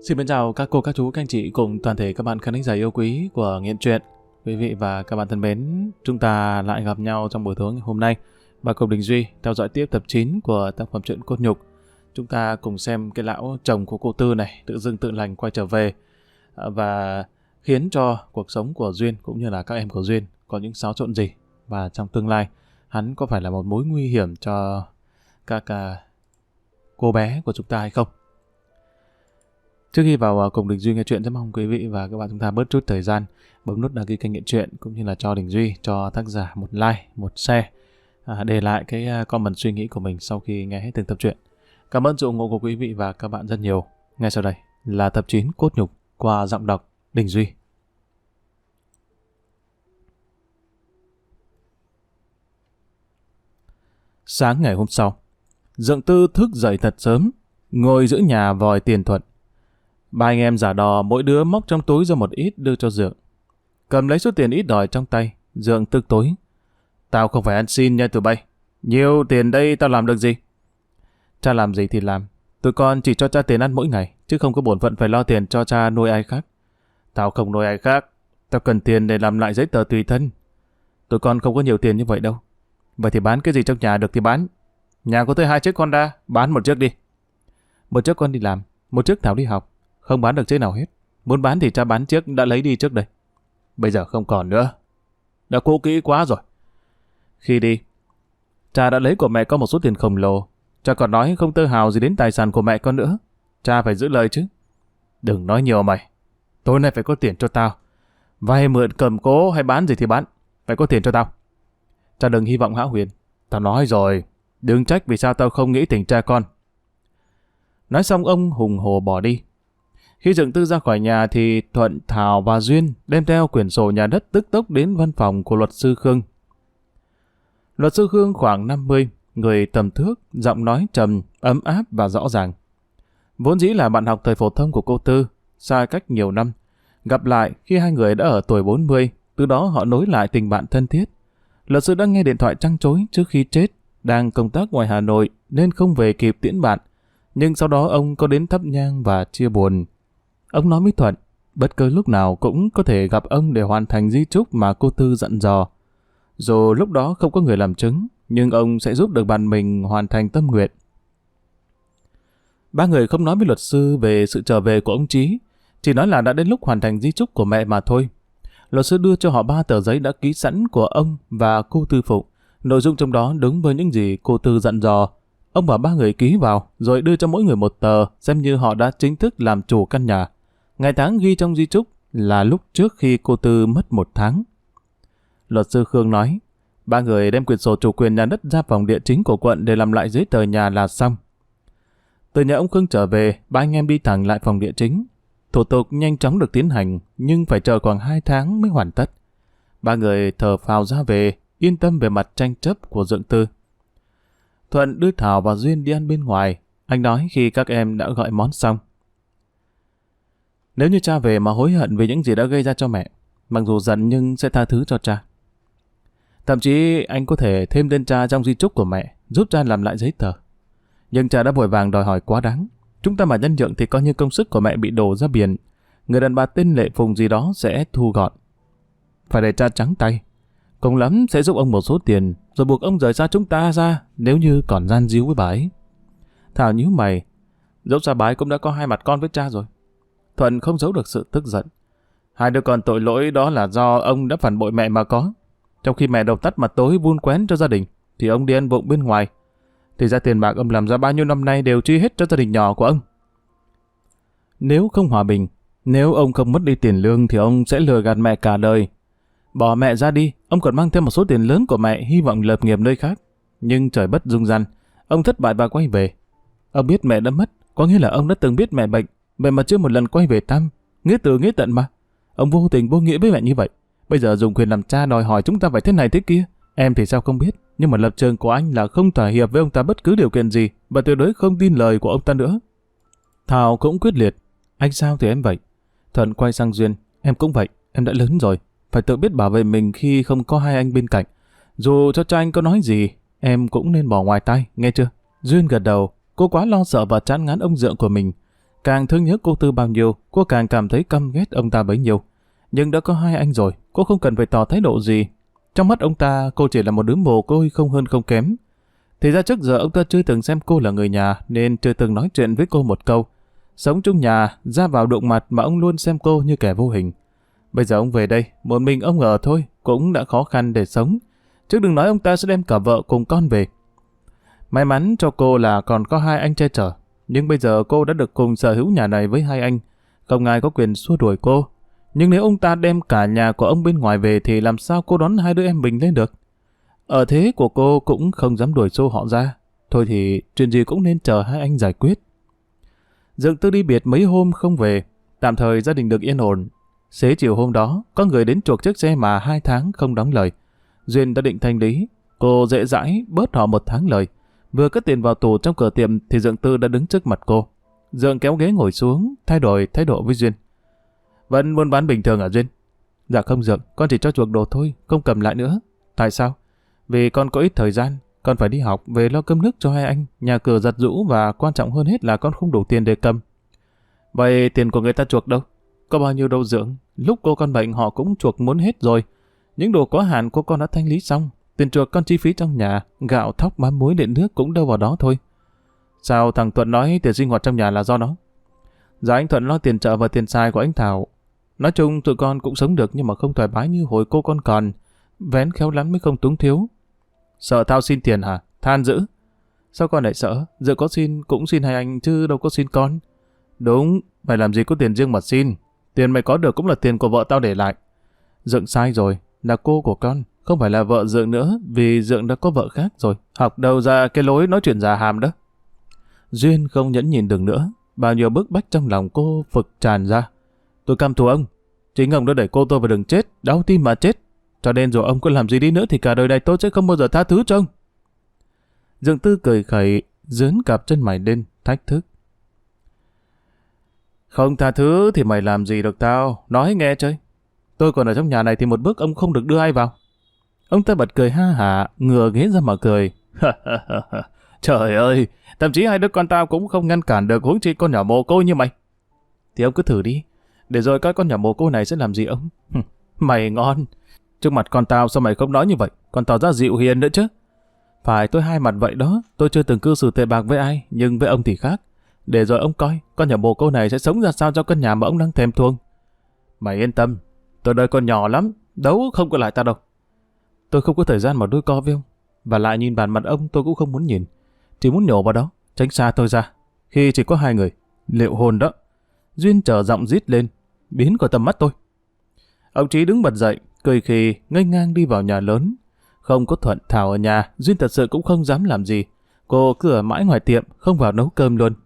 Xin mến chào các cô, các chú, các anh chị cùng toàn thể các bạn khán thính giả yêu quý của Nghiện Truyện. Quý vị và các bạn thân mến, chúng ta lại gặp nhau trong buổi tối ngày hôm nay và cùng Đình Duy theo dõi tiếp tập 9 của tác phẩm truyện Cốt Nhục. Chúng ta cùng xem cái lão chồng của cô Tư này tự dưng tự lành quay trở về và khiến cho cuộc sống của Duyên cũng như là các em của Duyên có những xáo trộn gì, và trong tương lai hắn có phải là một mối nguy hiểm cho các cô bé của chúng ta hay không. Trước khi vào cùng Đình Duy nghe chuyện, rất mong quý vị và các bạn chúng ta bớt chút thời gian bấm nút đăng ký kênh Nghiện Truyện, cũng như là cho Đình Duy, cho tác giả một like, một share, để lại cái comment suy nghĩ của mình sau khi nghe hết từng tập truyện. Cảm ơn sự ủng hộ của quý vị và các bạn rất nhiều. Ngay sau đây là tập 9 Cốt Nhục qua giọng đọc Đình Duy. Sáng ngày hôm sau, Dượng Tư thức dậy thật sớm, ngồi giữa nhà vòi tiền Thuận. Ba anh em giả đò mỗi đứa móc trong túi ra một ít đưa cho Dượng. Cầm lấy số tiền ít đòi trong tay, Dượng tức tối. Tao không phải ăn xin nha tụi bay. Nhiều tiền đây tao làm được gì? Cha làm gì thì làm. Tụi con chỉ cho cha tiền ăn mỗi ngày, chứ không có bổn phận phải lo tiền cho cha nuôi ai khác. Tao không nuôi ai khác. Tao cần tiền để làm lại giấy tờ tùy thân. Tụi con không có nhiều tiền như vậy đâu. Vậy thì bán cái gì trong nhà được thì bán. Nhà có tới 2 chiếc Honda, bán một chiếc đi. Một chiếc con đi làm, một chiếc Thảo đi học. Không bán được chiếc nào hết. Muốn bán thì cha bán chiếc đã lấy đi trước đây. Bây giờ không còn nữa. Đã cũ kỹ quá rồi. Khi đi, cha đã lấy của mẹ con một số tiền khổng lồ. Cha còn nói không tơ hào gì đến tài sản của mẹ con nữa. Cha phải giữ lời chứ. Đừng nói nhiều mày. Tối nay phải có tiền cho tao. Vay mượn cầm cố hay bán gì thì bán. Phải có tiền cho tao. Cha đừng hy vọng hão huyền. Tao nói rồi. Đừng trách vì sao tao không nghĩ tình cha con. Nói xong ông hùng hồ bỏ đi. Khi Dượng Tư ra khỏi nhà thì Thuận, Thảo và Duyên đem theo quyển sổ nhà đất tức tốc đến văn phòng của luật sư Khương. Luật sư Khương khoảng 50, người tầm thước, giọng nói trầm, ấm áp và rõ ràng. Vốn dĩ là bạn học thời phổ thông của cô Tư, xa cách nhiều năm. Gặp lại khi hai người đã ở tuổi 40, từ đó họ nối lại tình bạn thân thiết. Luật sư đã nghe điện thoại trăn trối trước khi chết, đang công tác ngoài Hà Nội nên không về kịp tiễn bạn. Nhưng sau đó ông có đến thắp nhang và chia buồn. Ông nói với Thuận, bất cứ lúc nào cũng có thể gặp ông để hoàn thành di chúc mà cô Tư dặn dò. Dù lúc đó không có người làm chứng, nhưng ông sẽ giúp được bạn mình hoàn thành tâm nguyện. Ba người không nói với luật sư về sự trở về của ông Chí, chỉ nói là đã đến lúc hoàn thành di chúc của mẹ mà thôi. Luật sư đưa cho họ 3 tờ giấy đã ký sẵn của ông và cô Tư Phụng. Nội dung trong đó đúng với những gì cô Tư dặn dò. Ông bảo 3 người ký vào, rồi đưa cho mỗi người một tờ, xem như họ đã chính thức làm chủ căn nhà. Ngày tháng ghi trong di chúc là lúc trước khi cô Tư mất 1 tháng. Luật sư Khương nói, 3 người đem quyển sổ chủ quyền nhà đất ra phòng địa chính của quận để làm lại giấy tờ nhà là xong. Từ nhà ông Khương trở về, 3 anh em đi thẳng lại phòng địa chính. Thủ tục nhanh chóng được tiến hành, nhưng phải chờ khoảng 2 tháng mới hoàn tất. 3 người thở phào ra về, yên tâm về mặt tranh chấp của Dượng Tư. Thuận đưa Thảo và Duyên đi ăn bên ngoài. Anh nói khi các em đã gọi món xong. Nếu như cha về mà hối hận vì những gì đã gây ra cho mẹ, mặc dù giận nhưng sẽ tha thứ cho cha. Thậm chí anh có thể thêm tên cha trong di chúc của mẹ, giúp cha làm lại giấy tờ. Nhưng cha đã vội vàng đòi hỏi quá đáng. Chúng ta mà nhân nhượng thì coi như công sức của mẹ bị đổ ra biển. Người đàn bà tên Lệ Phùng gì đó sẽ thu gọn. Phải để cha trắng tay. Cùng lắm sẽ giúp ông một số tiền, rồi buộc ông rời xa chúng ta ra nếu như còn gian díu với bà ấy. Thảo nhíu mày. Dẫu sao bà ấy cũng đã có 2 mặt con với cha rồi. Thuận không giấu được sự tức giận. 2 đứa con tội lỗi đó là do ông đã phản bội mẹ mà có. Trong khi mẹ đầu tắt mặt tối vun quén cho gia đình, thì ông đi ăn vụng bên ngoài. Thì ra tiền bạc ông làm ra bao nhiêu năm nay đều chi hết cho gia đình nhỏ của ông. Nếu không hòa bình, nếu ông không mất đi tiền lương thì ông sẽ lừa gạt mẹ cả đời. Bỏ mẹ ra đi, ông còn mang thêm một số tiền lớn của mẹ hy vọng lập nghiệp nơi khác. Nhưng trời bất dung gian, ông thất bại và quay về. Ông biết mẹ đã mất, có nghĩa là ông đã từng biết mẹ bệnh, vậy mà chưa một lần quay về thăm, nghĩa từ nghĩa tận mà. Ông vô tình vô nghĩa với mẹ như vậy. Bây giờ dùng quyền làm cha đòi hỏi chúng ta phải thế này thế kia. Em thì sao không biết, nhưng mà lập trường của anh là không thỏa hiệp với ông ta bất cứ điều kiện gì, và tuyệt đối không tin lời của ông ta nữa. Thảo cũng quyết liệt. Anh sao thì em vậy. Thuận quay sang Duyên. Em cũng vậy, em đã lớn rồi, phải tự biết bảo vệ mình khi không có 2 anh bên cạnh. Dù cho cha anh có nói gì, em cũng nên bỏ ngoài tai, nghe chưa? Duyên gật đầu. Cô quá lo sợ và chán ngán ông Dượng của mình. Càng thương nhớ cô Tư bao nhiêu, cô càng cảm thấy căm ghét ông ta bấy nhiêu. Nhưng đã có hai anh rồi, cô không cần phải tỏ thái độ gì. Trong mắt ông ta, cô chỉ là một đứa mồ côi không hơn không kém. Thì ra trước giờ ông ta chưa từng xem cô là người nhà, nên chưa từng nói chuyện với cô một câu. Sống chung nhà, ra vào đụng mặt mà ông luôn xem cô như kẻ vô hình. Bây giờ ông về đây, một mình ông ở thôi, cũng đã khó khăn để sống. Chứ đừng nói ông ta sẽ đem cả vợ cùng con về. May mắn cho cô là còn có hai anh che chở. Nhưng bây giờ cô đã được cùng sở hữu nhà này với hai anh. Không ai có quyền xua đuổi cô. Nhưng nếu ông ta đem cả nhà của ông bên ngoài về thì làm sao cô đón hai đứa em mình lên được? Ở thế của cô cũng không dám đuổi xô họ ra. Thôi thì chuyện gì cũng nên chờ hai anh giải quyết. Dượng Tư đi biệt mấy hôm không về. Tạm thời gia đình được yên ổn. Xế chiều hôm đó, có người đến chuộc chiếc xe mà 2 tháng không đóng lời. Duyên đã định thanh lý. Cô dễ dãi bớt họ 1 tháng lời. Vừa cất tiền vào tủ trong cửa tiệm thì Dượng Tư đã đứng trước mặt cô. Dượng kéo ghế ngồi xuống, thay đổi thái độ với Duyên. Vẫn buôn bán bình thường hả Duyên? Dạ không Dượng, con chỉ cho chuộc đồ thôi, không cầm lại nữa. Tại sao? Vì con có ít thời gian, con phải đi học, về lo cơm nước cho hai anh, nhà cửa giặt giũ và quan trọng hơn hết là con không đủ tiền để cầm. Vậy tiền của người ta chuộc đâu? Có bao nhiêu đâu Dượng, lúc cô con bệnh họ cũng chuộc muốn hết rồi. Những đồ có hạn của con đã thanh lý xong, tiền chuộc con chi phí trong nhà, gạo, thóc, mắm muối, điện nước cũng đâu vào đó thôi. Sao thằng Thuận nói tiền sinh hoạt trong nhà là do nó? Dạ anh Thuận lo tiền chợ và tiền xài của anh Thảo. Nói chung tụi con cũng sống được nhưng mà không thoải mái như hồi cô con còn. Vén khéo lắm mới không túng thiếu. Sợ tao xin tiền hả? Than dữ. Sao con lại sợ? Giờ có xin cũng xin hai anh chứ đâu có xin con. Đúng, mày làm gì có tiền riêng mà xin. Tiền mày có được cũng là tiền của vợ tao để lại. Dượng sai rồi, là cô của con, không phải là vợ Dượng nữa, vì Dượng đã có vợ khác rồi. Học đâu ra cái lối nói chuyện già hàm đó. Duyên không nhẫn nhìn được nữa, bao nhiêu bức bách trong lòng cô phực tràn ra. Tôi căm thù ông, chính ông đã đẩy cô tôi vào đường chết, đau tim mà chết. Cho nên dù ông có làm gì đi nữa thì cả đời này tôi sẽ không bao giờ tha thứ cho ông. Dượng Tư cười khẩy, dướn cặp chân mày lên, thách thức. Không tha thứ thì mày làm gì được tao, nói nghe chơi. Tôi còn ở trong nhà này thì một bước ông không được đưa ai vào. Ông ta bật cười ha hả, ngửa ghế ra mà cười. Trời ơi, thậm chí hai đứa con tao cũng không ngăn cản được, huống chi con nhỏ mồ côi như mày. Thì ông cứ thử đi, để rồi coi con nhỏ mồ côi này sẽ làm gì ông. Mày ngon. Trước mặt con tao sao mày không nói như vậy, còn tỏ ra dịu hiền nữa chứ. Phải tôi hai mặt vậy đó, tôi chưa từng cư xử tệ bạc với ai, nhưng với ông thì khác. Để rồi ông coi, con nhỏ mồ côi này sẽ sống ra sao cho căn nhà mà ông đang thèm thuồng. Mày yên tâm, tôi đợi con nhỏ lắm, đấu không có lại ta đâu. Tôi không có thời gian mà đôi co với ông, và lại nhìn bàn mặt ông tôi cũng không muốn nhìn. Chỉ muốn nhổ vào đó, tránh xa tôi ra. Khi chỉ có hai người, liệu hồn đó. Duyên trở giọng rít lên, biến khỏi tầm mắt tôi. Ông Trí đứng bật dậy, cười khì, nghênh ngang đi vào nhà lớn. Không có Thuận Thảo ở nhà, Duyên thật sự cũng không dám làm gì. Cô cứ ở mãi ngoài tiệm, không vào nấu cơm luôn.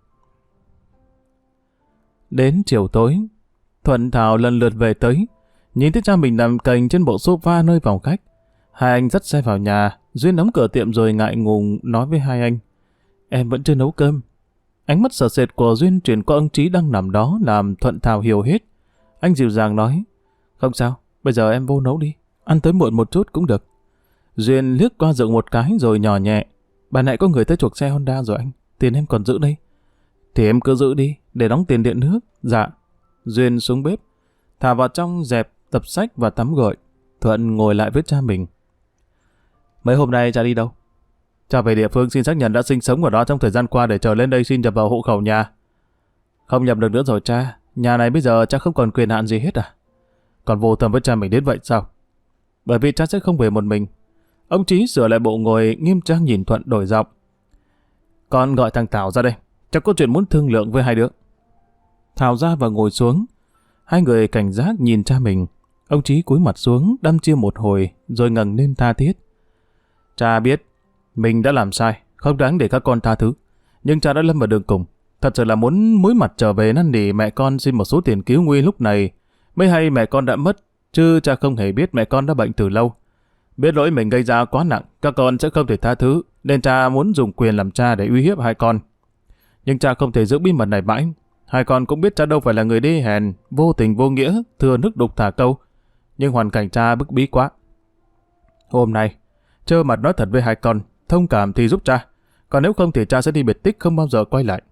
Đến chiều tối, Thuận Thảo lần lượt về tới. Nhìn thấy cha mình nằm cành trên bộ sofa nơi phòng khách. Hai anh dắt xe vào nhà, Duyên đóng cửa tiệm rồi ngại ngùng nói với hai anh. Em vẫn chưa nấu cơm. Ánh mắt sợ sệt của Duyên chuyển qua ông Trí đang nằm đó làm Thuận Thảo hiểu hết. Anh dịu dàng nói, không sao, bây giờ em vô nấu đi, ăn tới muộn một chút cũng được. Duyên liếc qua Dượng một cái rồi nhỏ nhẹ, bà nãy có người tới chuộc xe Honda rồi anh, tiền em còn giữ đây. Thì em cứ giữ đi, để đóng tiền điện nước. Dạ. Duyên xuống bếp, thả vào trong dẹp, tập sách và tắm gội. Thuận ngồi lại với cha mình. Mấy hôm nay cha đi đâu? Cha về địa phương xin xác nhận đã sinh sống ở đó trong thời gian qua để trở lên đây xin nhập vào hộ khẩu nhà. Không nhập được nữa rồi cha, nhà này bây giờ cha không còn quyền hạn gì hết à? Còn vô tâm với cha mình đến vậy sao? Bởi vì cha sẽ không về một mình. Ông Trí sửa lại bộ ngồi nghiêm trang nhìn Thuận đổi giọng. Con gọi thằng Thảo ra đây, cha có chuyện muốn thương lượng với hai đứa. Thảo ra và ngồi xuống. Hai người cảnh giác nhìn cha mình. Ông Trí cúi mặt xuống, đăm chiêu một hồi, rồi ngẩng lên tha thiết. Cha biết, mình đã làm sai, không đáng để các con tha thứ. Nhưng cha đã lâm vào đường cùng. Thật sự là muốn mũi mặt trở về năn nỉ mẹ con xin một số tiền cứu nguy lúc này. Mới hay mẹ con đã mất, chứ cha không hề biết mẹ con đã bệnh từ lâu. Biết lỗi mình gây ra quá nặng, các con sẽ không thể tha thứ, nên cha muốn dùng quyền làm cha để uy hiếp hai con. Nhưng cha không thể giữ bí mật này mãi. Hai con cũng biết cha đâu phải là người đê hèn, vô tình vô nghĩa, thừa nước đục thả câu. Nhưng hoàn cảnh cha bức bí quá. Hôm nay, trơ mặt nói thật với hai con, thông cảm thì giúp cha. Còn nếu không thì cha sẽ đi biệt tích không bao giờ quay lại.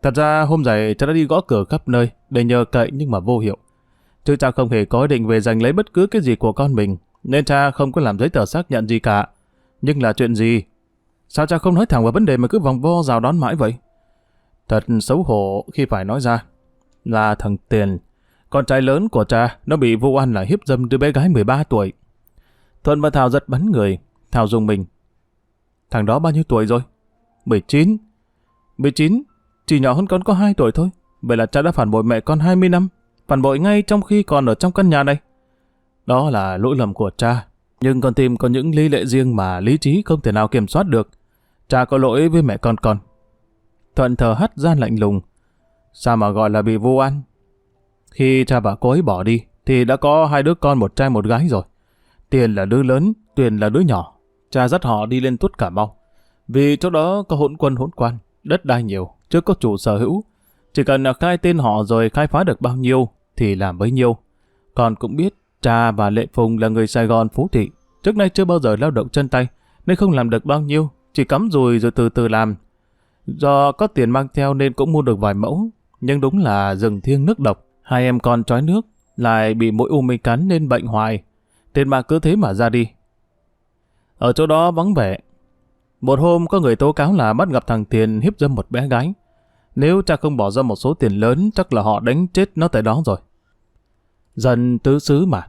Thật ra hôm giày cha đã đi gõ cửa khắp nơi để nhờ cậy nhưng mà vô hiệu. Chứ cha không hề có ý định về giành lấy bất cứ cái gì của con mình, nên cha không có làm giấy tờ xác nhận gì cả. Nhưng là chuyện gì? Sao cha không nói thẳng vào vấn đề mà cứ vòng vo rào đón mãi vậy? Thật xấu hổ khi phải nói ra. Là thằng Tiền, con trai lớn của cha, nó bị vụ oan là hiếp dâm đứa bé gái 13 tuổi. Thuận và Thảo giật bắn người. Thảo dùng mình. Thằng đó bao nhiêu tuổi rồi? 19. 19? Chỉ nhỏ hơn con có 2 tuổi thôi. Vậy là cha đã phản bội mẹ con 20 năm. Phản bội ngay trong khi còn ở trong căn nhà này. Đó là lỗi lầm của cha. Nhưng con tim có những lý lẽ riêng mà lý trí không thể nào kiểm soát được. Cha có lỗi với mẹ con. Thuận thở hắt ra lạnh lùng. Sao mà gọi là bị vu oan? Khi cha và cô ấy bỏ đi thì đã có 2 đứa con, một trai một gái rồi. Tiền là đứa lớn, Tuyền là đứa nhỏ. Cha dắt họ đi lên Tuốt Cà Mau. Vì chỗ đó có hỗn quân hỗn quan, đất đai nhiều, chưa có chủ sở hữu. Chỉ cần khai tên họ rồi khai phá được bao nhiêu thì làm bấy nhiêu. Con cũng biết cha và Lệ Phùng là người Sài Gòn Phú Thị, trước nay chưa bao giờ lao động chân tay nên không làm được bao nhiêu, chỉ cắm dùi rồi từ từ làm. Do có tiền mang theo nên cũng mua được vài mẫu, nhưng đúng là rừng thiêng nước độc. 2 em con trói nước lại bị mũi u mê cắn nên bệnh hoài. Tiền bạc cứ thế mà ra đi. Ở chỗ đó vắng vẻ. Một hôm có người tố cáo là bắt gặp thằng Tiền hiếp dâm một bé gái. Nếu cha không bỏ ra một số tiền lớn chắc là họ đánh chết nó tại đó rồi. Dân tứ xứ mà.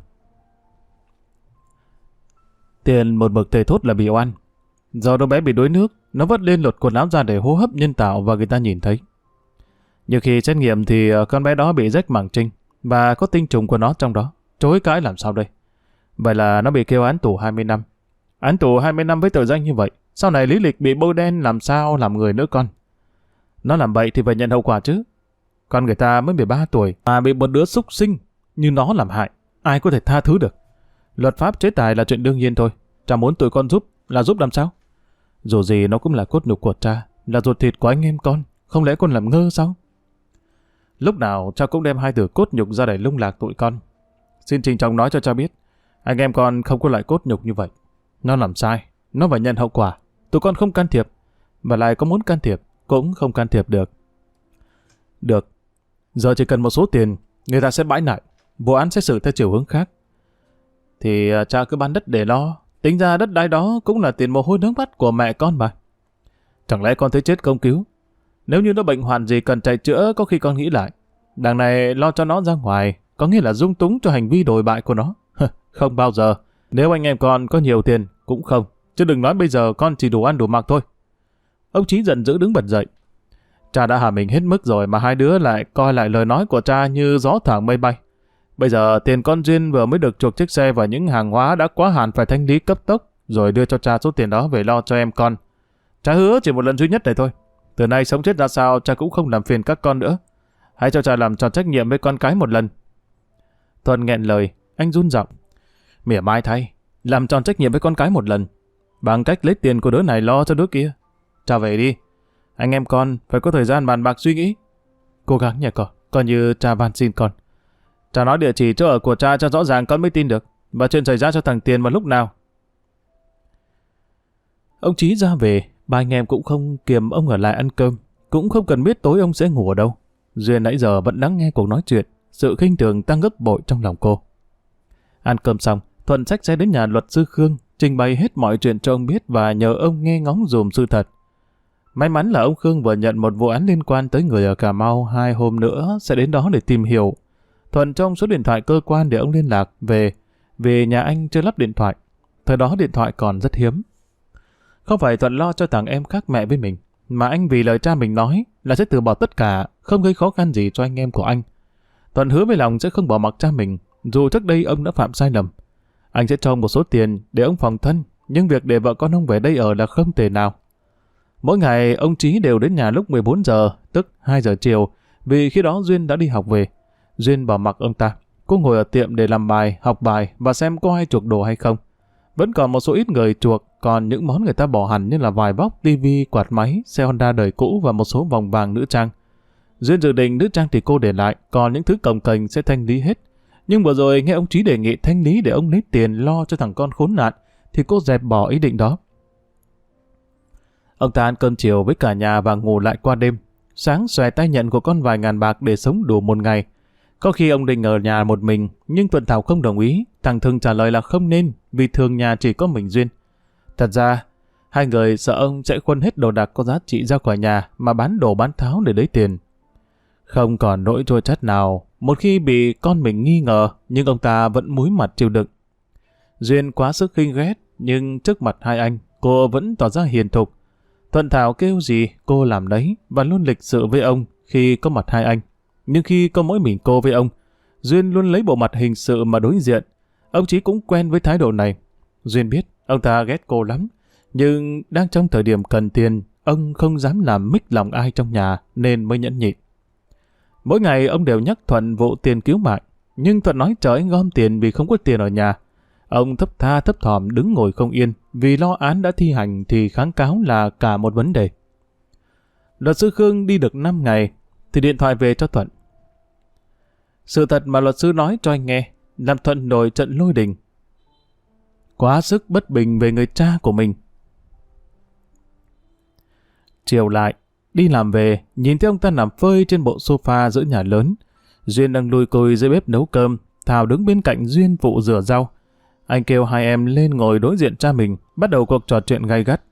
Tiền một mực thề thốt là bị oan. Do đứa bé bị đuối nước, nó vất lên lột quần áo ra để hô hấp nhân tạo và người ta nhìn thấy. Nhưng khi xét nghiệm thì con bé đó bị rách màng trinh và có tinh trùng của nó trong đó. Chối cãi làm sao đây? Vậy là nó bị kêu án tù 20 năm. Án tù 20 năm với tội danh như vậy. Sau này lý lịch bị bôi đen làm sao làm người nữa con? Nó làm vậy thì phải nhận hậu quả chứ. Con người ta mới 13 tuổi mà bị một đứa súc sinh như nó làm hại. Ai có thể tha thứ được? Luật pháp chế tài là chuyện đương nhiên thôi. Cha muốn tụi con giúp là giúp làm sao? Dù gì nó cũng là cốt nhục của cha, là ruột thịt của anh em con. Không lẽ con làm ngơ sao? Lúc nào cha cũng đem 2 từ cốt nhục ra để lung lạc tụi con. Xin trình trọng nói cho cha biết, anh em con không có loại cốt nhục như vậy. Nó làm sai, nó phải nhận hậu quả. Tụi con không can thiệp, và lại có muốn can thiệp cũng không can thiệp được. Được, giờ chỉ cần một số tiền, người ta sẽ bãi nại, vụ án xét xử theo chiều hướng khác. Thì cha cứ bán đất để lo, tính ra đất đai đó cũng là tiền mồ hôi nước mắt của mẹ con mà. Chẳng lẽ con thấy chết không cứu? Nếu như nó bệnh hoạn gì cần chạy chữa, có khi con nghĩ lại. Đằng này lo cho nó ra ngoài, có nghĩa là dung túng cho hành vi đồi bại của nó. Không bao giờ. Nếu anh em con có nhiều tiền, cũng không. Chứ đừng nói bây giờ con chỉ đủ ăn đủ mặc thôi. Ông Chí giận dữ đứng bật dậy. Cha đã hạ mình hết mức rồi mà 2 đứa lại coi lại lời nói của cha như gió thoảng mây bay. Bây giờ tiền con Duyên vừa mới được chuộc chiếc xe và những hàng hóa đã quá hạn phải thanh lý cấp tốc, rồi đưa cho cha số tiền đó về lo cho em con. Cha hứa chỉ một lần duy nhất này thôi. Từ nay sống chết ra sao cha cũng không làm phiền các con nữa. Hãy cho cha làm tròn trách nhiệm với con cái một lần. Thuận nghẹn lời, anh run giọng. Mỉa mai thay, làm tròn trách nhiệm với con cái một lần, bằng cách lấy tiền của đứa này lo cho đứa kia. Cha về đi, anh em con phải có thời gian bàn bạc suy nghĩ. Cố gắng nha con, coi như cha van xin con. Cha nói địa chỉ chỗ ở của cha cho rõ ràng con mới tin được, và chuyện xảy ra cho thằng Tiền vào lúc nào. Ông Chí ra về, 3 anh em cũng không kiềm ông ở lại ăn cơm, cũng không cần biết tối ông sẽ ngủ ở đâu. Duyên nãy giờ vẫn lắng nghe cuộc nói chuyện, sự khinh thường tăng gấp bội trong lòng cô. Ăn cơm xong, Thuận xách xe đến nhà luật sư Khương, trình bày hết mọi chuyện cho ông biết và nhờ ông nghe ngóng dùm sự thật. May mắn là ông Khương vừa nhận một vụ án liên quan tới người ở Cà Mau, 2 hôm nữa sẽ đến đó để tìm hiểu. Thuận cho ông số điện thoại cơ quan để ông liên lạc về nhà anh chưa lắp điện thoại. Thời đó điện thoại còn rất hiếm. Không phải Thuận lo cho thằng em khác mẹ với mình, mà anh vì lời cha mình nói là sẽ từ bỏ tất cả, không gây khó khăn gì cho anh em của anh. Thuận hứa với lòng sẽ không bỏ mặc cha mình, dù trước đây ông đã phạm sai lầm. Anh sẽ cho ông một số tiền để ông phòng thân, nhưng việc để vợ con ông về đây ở là không thể nào. Mỗi ngày ông Chí đều đến nhà lúc 14 giờ, tức 2 giờ chiều, vì khi đó Duyên đã đi học về. Duyên bỏ mặc ông ta, cô ngồi ở tiệm để làm bài, học bài và xem có ai chuộc đồ hay không. Vẫn còn một số ít người chuộc, còn những món người ta bỏ hẳn như là vải vóc, tivi, quạt máy, xe Honda đời cũ và một số vòng vàng nữ trang. Duyên dự định nữ trang thì cô để lại, còn những thứ cồng kềnh sẽ thanh lý hết. Nhưng vừa rồi nghe ông Chí đề nghị thanh lý để ông lấy tiền lo cho thằng con khốn nạn, thì cô dẹp bỏ ý định đó. Ông ta ăn cơm chiều với cả nhà và ngủ lại qua đêm. Sáng xòe tay nhận của con vài ngàn bạc để sống đủ một ngày. Có khi ông định ở nhà một mình, nhưng Thuận Thảo không đồng ý. Thằng Thương trả lời là không nên, vì thường nhà chỉ có mình Duyên. Thật ra, hai người sợ ông sẽ khuân hết đồ đạc có giá trị ra khỏi nhà mà bán đồ bán tháo để lấy tiền. Không còn nỗi chua chát nào, một khi bị con mình nghi ngờ, nhưng ông ta vẫn múi mặt chịu đựng. Duyên quá sức khinh ghét, nhưng trước mặt hai anh, cô vẫn tỏ ra hiền thục. Thuận Thảo kêu gì, cô làm đấy, và luôn lịch sự với ông khi có mặt hai anh. Nhưng khi có mỗi mình cô với ông, Duyên luôn lấy bộ mặt hình sự mà đối diện. Ông Chí cũng quen với thái độ này. Duyên biết, ông ta ghét cô lắm, nhưng đang trong thời điểm cần tiền, ông không dám làm mích lòng ai trong nhà nên mới nhẫn nhịn. Mỗi ngày ông đều nhắc Thuận vụ tiền cứu mạng, nhưng Thuận nói trời gom tiền vì không có tiền ở nhà. Ông thấp tha thấp thỏm đứng ngồi không yên, vì lo án đã thi hành thì kháng cáo là cả một vấn đề. Luật sư Khương đi được 5 ngày, thì điện thoại về cho Thuận. Sự thật mà luật sư nói cho anh nghe, làm Thuận nổi trận lôi đình. Quá sức bất bình về người cha của mình. Chiều lại, đi làm về, nhìn thấy ông ta nằm phơi trên bộ sofa giữa nhà lớn. Duyên đang lùi cùi dưới bếp nấu cơm, Thảo đứng bên cạnh Duyên phụ rửa rau. Anh kêu hai em lên ngồi đối diện cha mình, bắt đầu cuộc trò chuyện gay gắt.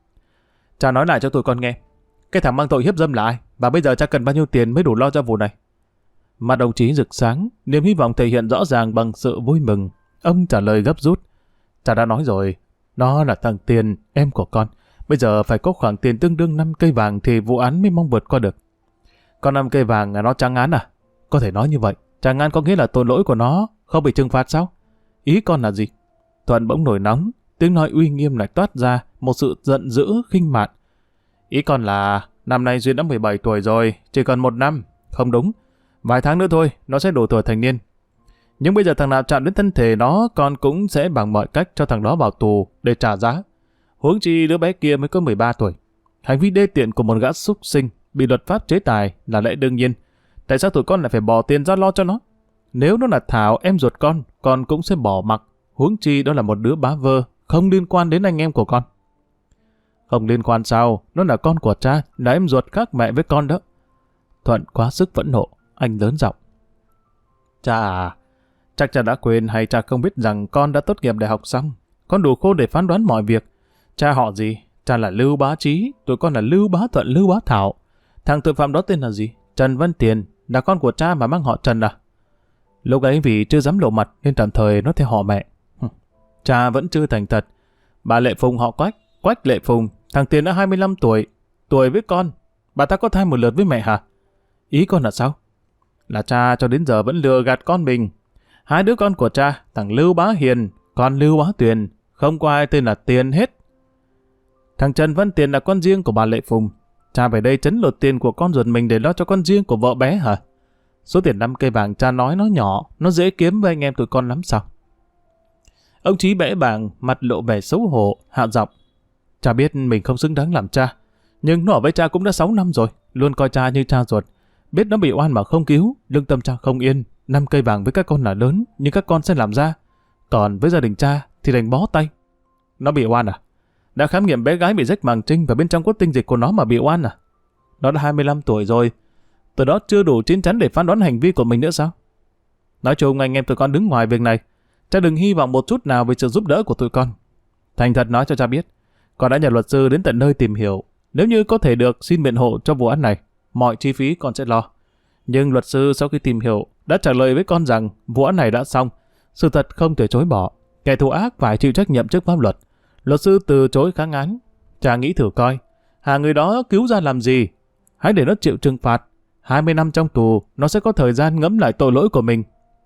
Cha nói lại cho tụi con nghe, cái thằng mang tội hiếp dâm là ai, và bây giờ cha cần bao nhiêu tiền mới đủ lo cho vụ này. Mặt đồng chí rực sáng, niềm hy vọng thể hiện rõ ràng bằng sự vui mừng. Ông trả lời gấp rút. Cha đã nói rồi, nó là thằng Tiền, em của con. Bây giờ phải có khoản tiền tương đương 5 cây vàng thì vụ án mới mong vượt qua được. Còn 5 cây vàng là nó trắng án à? Có thể nói như vậy. Trắng án có nghĩa là tội lỗi của nó không bị trừng phạt sao? Ý con là gì? Thuận bỗng nổi nóng, tiếng nói uy nghiêm lại toát ra một sự giận dữ khinh mạn. Ý con là năm nay Duyên đã 17 tuổi rồi, chỉ còn 1 năm. Không đúng. Vài tháng nữa thôi, nó sẽ đủ tuổi thành niên. Nhưng bây giờ thằng nào chạm đến thân thể nó, con cũng sẽ bằng mọi cách cho thằng đó vào tù để trả giá. Huống chi đứa bé kia mới có 13 tuổi. Hành vi đê tiện của một gã súc sinh bị luật pháp chế tài là lẽ đương nhiên. Tại sao tụi con lại phải bỏ tiền ra lo cho nó? Nếu nó là Thảo, em ruột con cũng sẽ bỏ mặc. Huống chi đó là một đứa bá vơ, không liên quan đến anh em của con. Không liên quan sao? Nó là con của cha, là em ruột khác mẹ với con đó. Thuận quá sức phẫn nộ, anh lớn giọng. Cha à, chắc cha đã quên hay cha không biết rằng con đã tốt nghiệp đại học xong. Con đủ khôn để phán đoán mọi việc. Cha họ gì? Cha là Lưu Bá Trí, tụi con là Lưu Bá Thuận, Lưu Bá Thảo. Thằng tội phạm đó tên là gì? Trần Văn Tiền, là con của cha mà mang họ Trần à? Lúc ấy vì chưa dám lộ mặt nên tạm thời nó theo họ mẹ. Cha vẫn chưa thành thật. Bà Lệ Phùng họ Quách, Quách Lệ Phùng, thằng Tiền đã 25 tuổi, tuổi với con. Bà ta có thai một lượt với mẹ hả? Ý con là sao? Là cha cho đến giờ vẫn lừa gạt con mình. Hai đứa con của cha, thằng Lưu Bá Hiền, con Lưu Bá Tuyền, không có ai tên là Tiền hết. Thằng Trần Văn Tiền là con riêng của bà Lệ Phùng. Cha về đây trấn lột tiền của con ruột mình để lo cho con riêng của vợ bé hả? Số tiền 5 cây vàng cha nói nó nhỏ, nó dễ kiếm với anh em tụi con lắm sao? Ông Chí bẽ bàng, mặt lộ vẻ xấu hổ, hạ giọng. Cha biết mình không xứng đáng làm cha, nhưng nó ở với cha cũng đã 6 năm rồi, luôn coi cha như cha ruột. Biết nó bị oan mà không cứu, lương tâm cha không yên. 5 cây vàng với các con là lớn, nhưng các con sẽ làm ra. Còn với gia đình cha thì đành bó tay. Nó bị oan à? Đã khám nghiệm bé gái bị rách màng trinh và bên trong có tinh dịch của nó mà bị oan à? Nó đã 25 tuổi rồi. Từ đó chưa đủ chín chắn để phán đoán hành vi của mình nữa sao? Nói chung anh em tụi con đứng ngoài việc này. Cha đừng hy vọng một chút nào về sự giúp đỡ của tụi con. Thành thật nói cho cha biết, con đã nhờ luật sư đến tận nơi tìm hiểu. Nếu như có thể được xin biện hộ cho vụ án này, mọi chi phí con sẽ lo. Nhưng luật sư sau khi tìm hiểu đã trả lời với con rằng vụ án này đã xong. Sự thật không thể chối bỏ. Kẻ thù ác phải chịu trách nhiệm trước pháp luật. Luật sư từ chối kháng án. Cha nghĩ thử coi, hà người đó cứu ra làm gì? Hãy để nó chịu trừng phạt. 20 năm trong tù, nó sẽ có thời gian ngẫm lại tội lỗi của mình.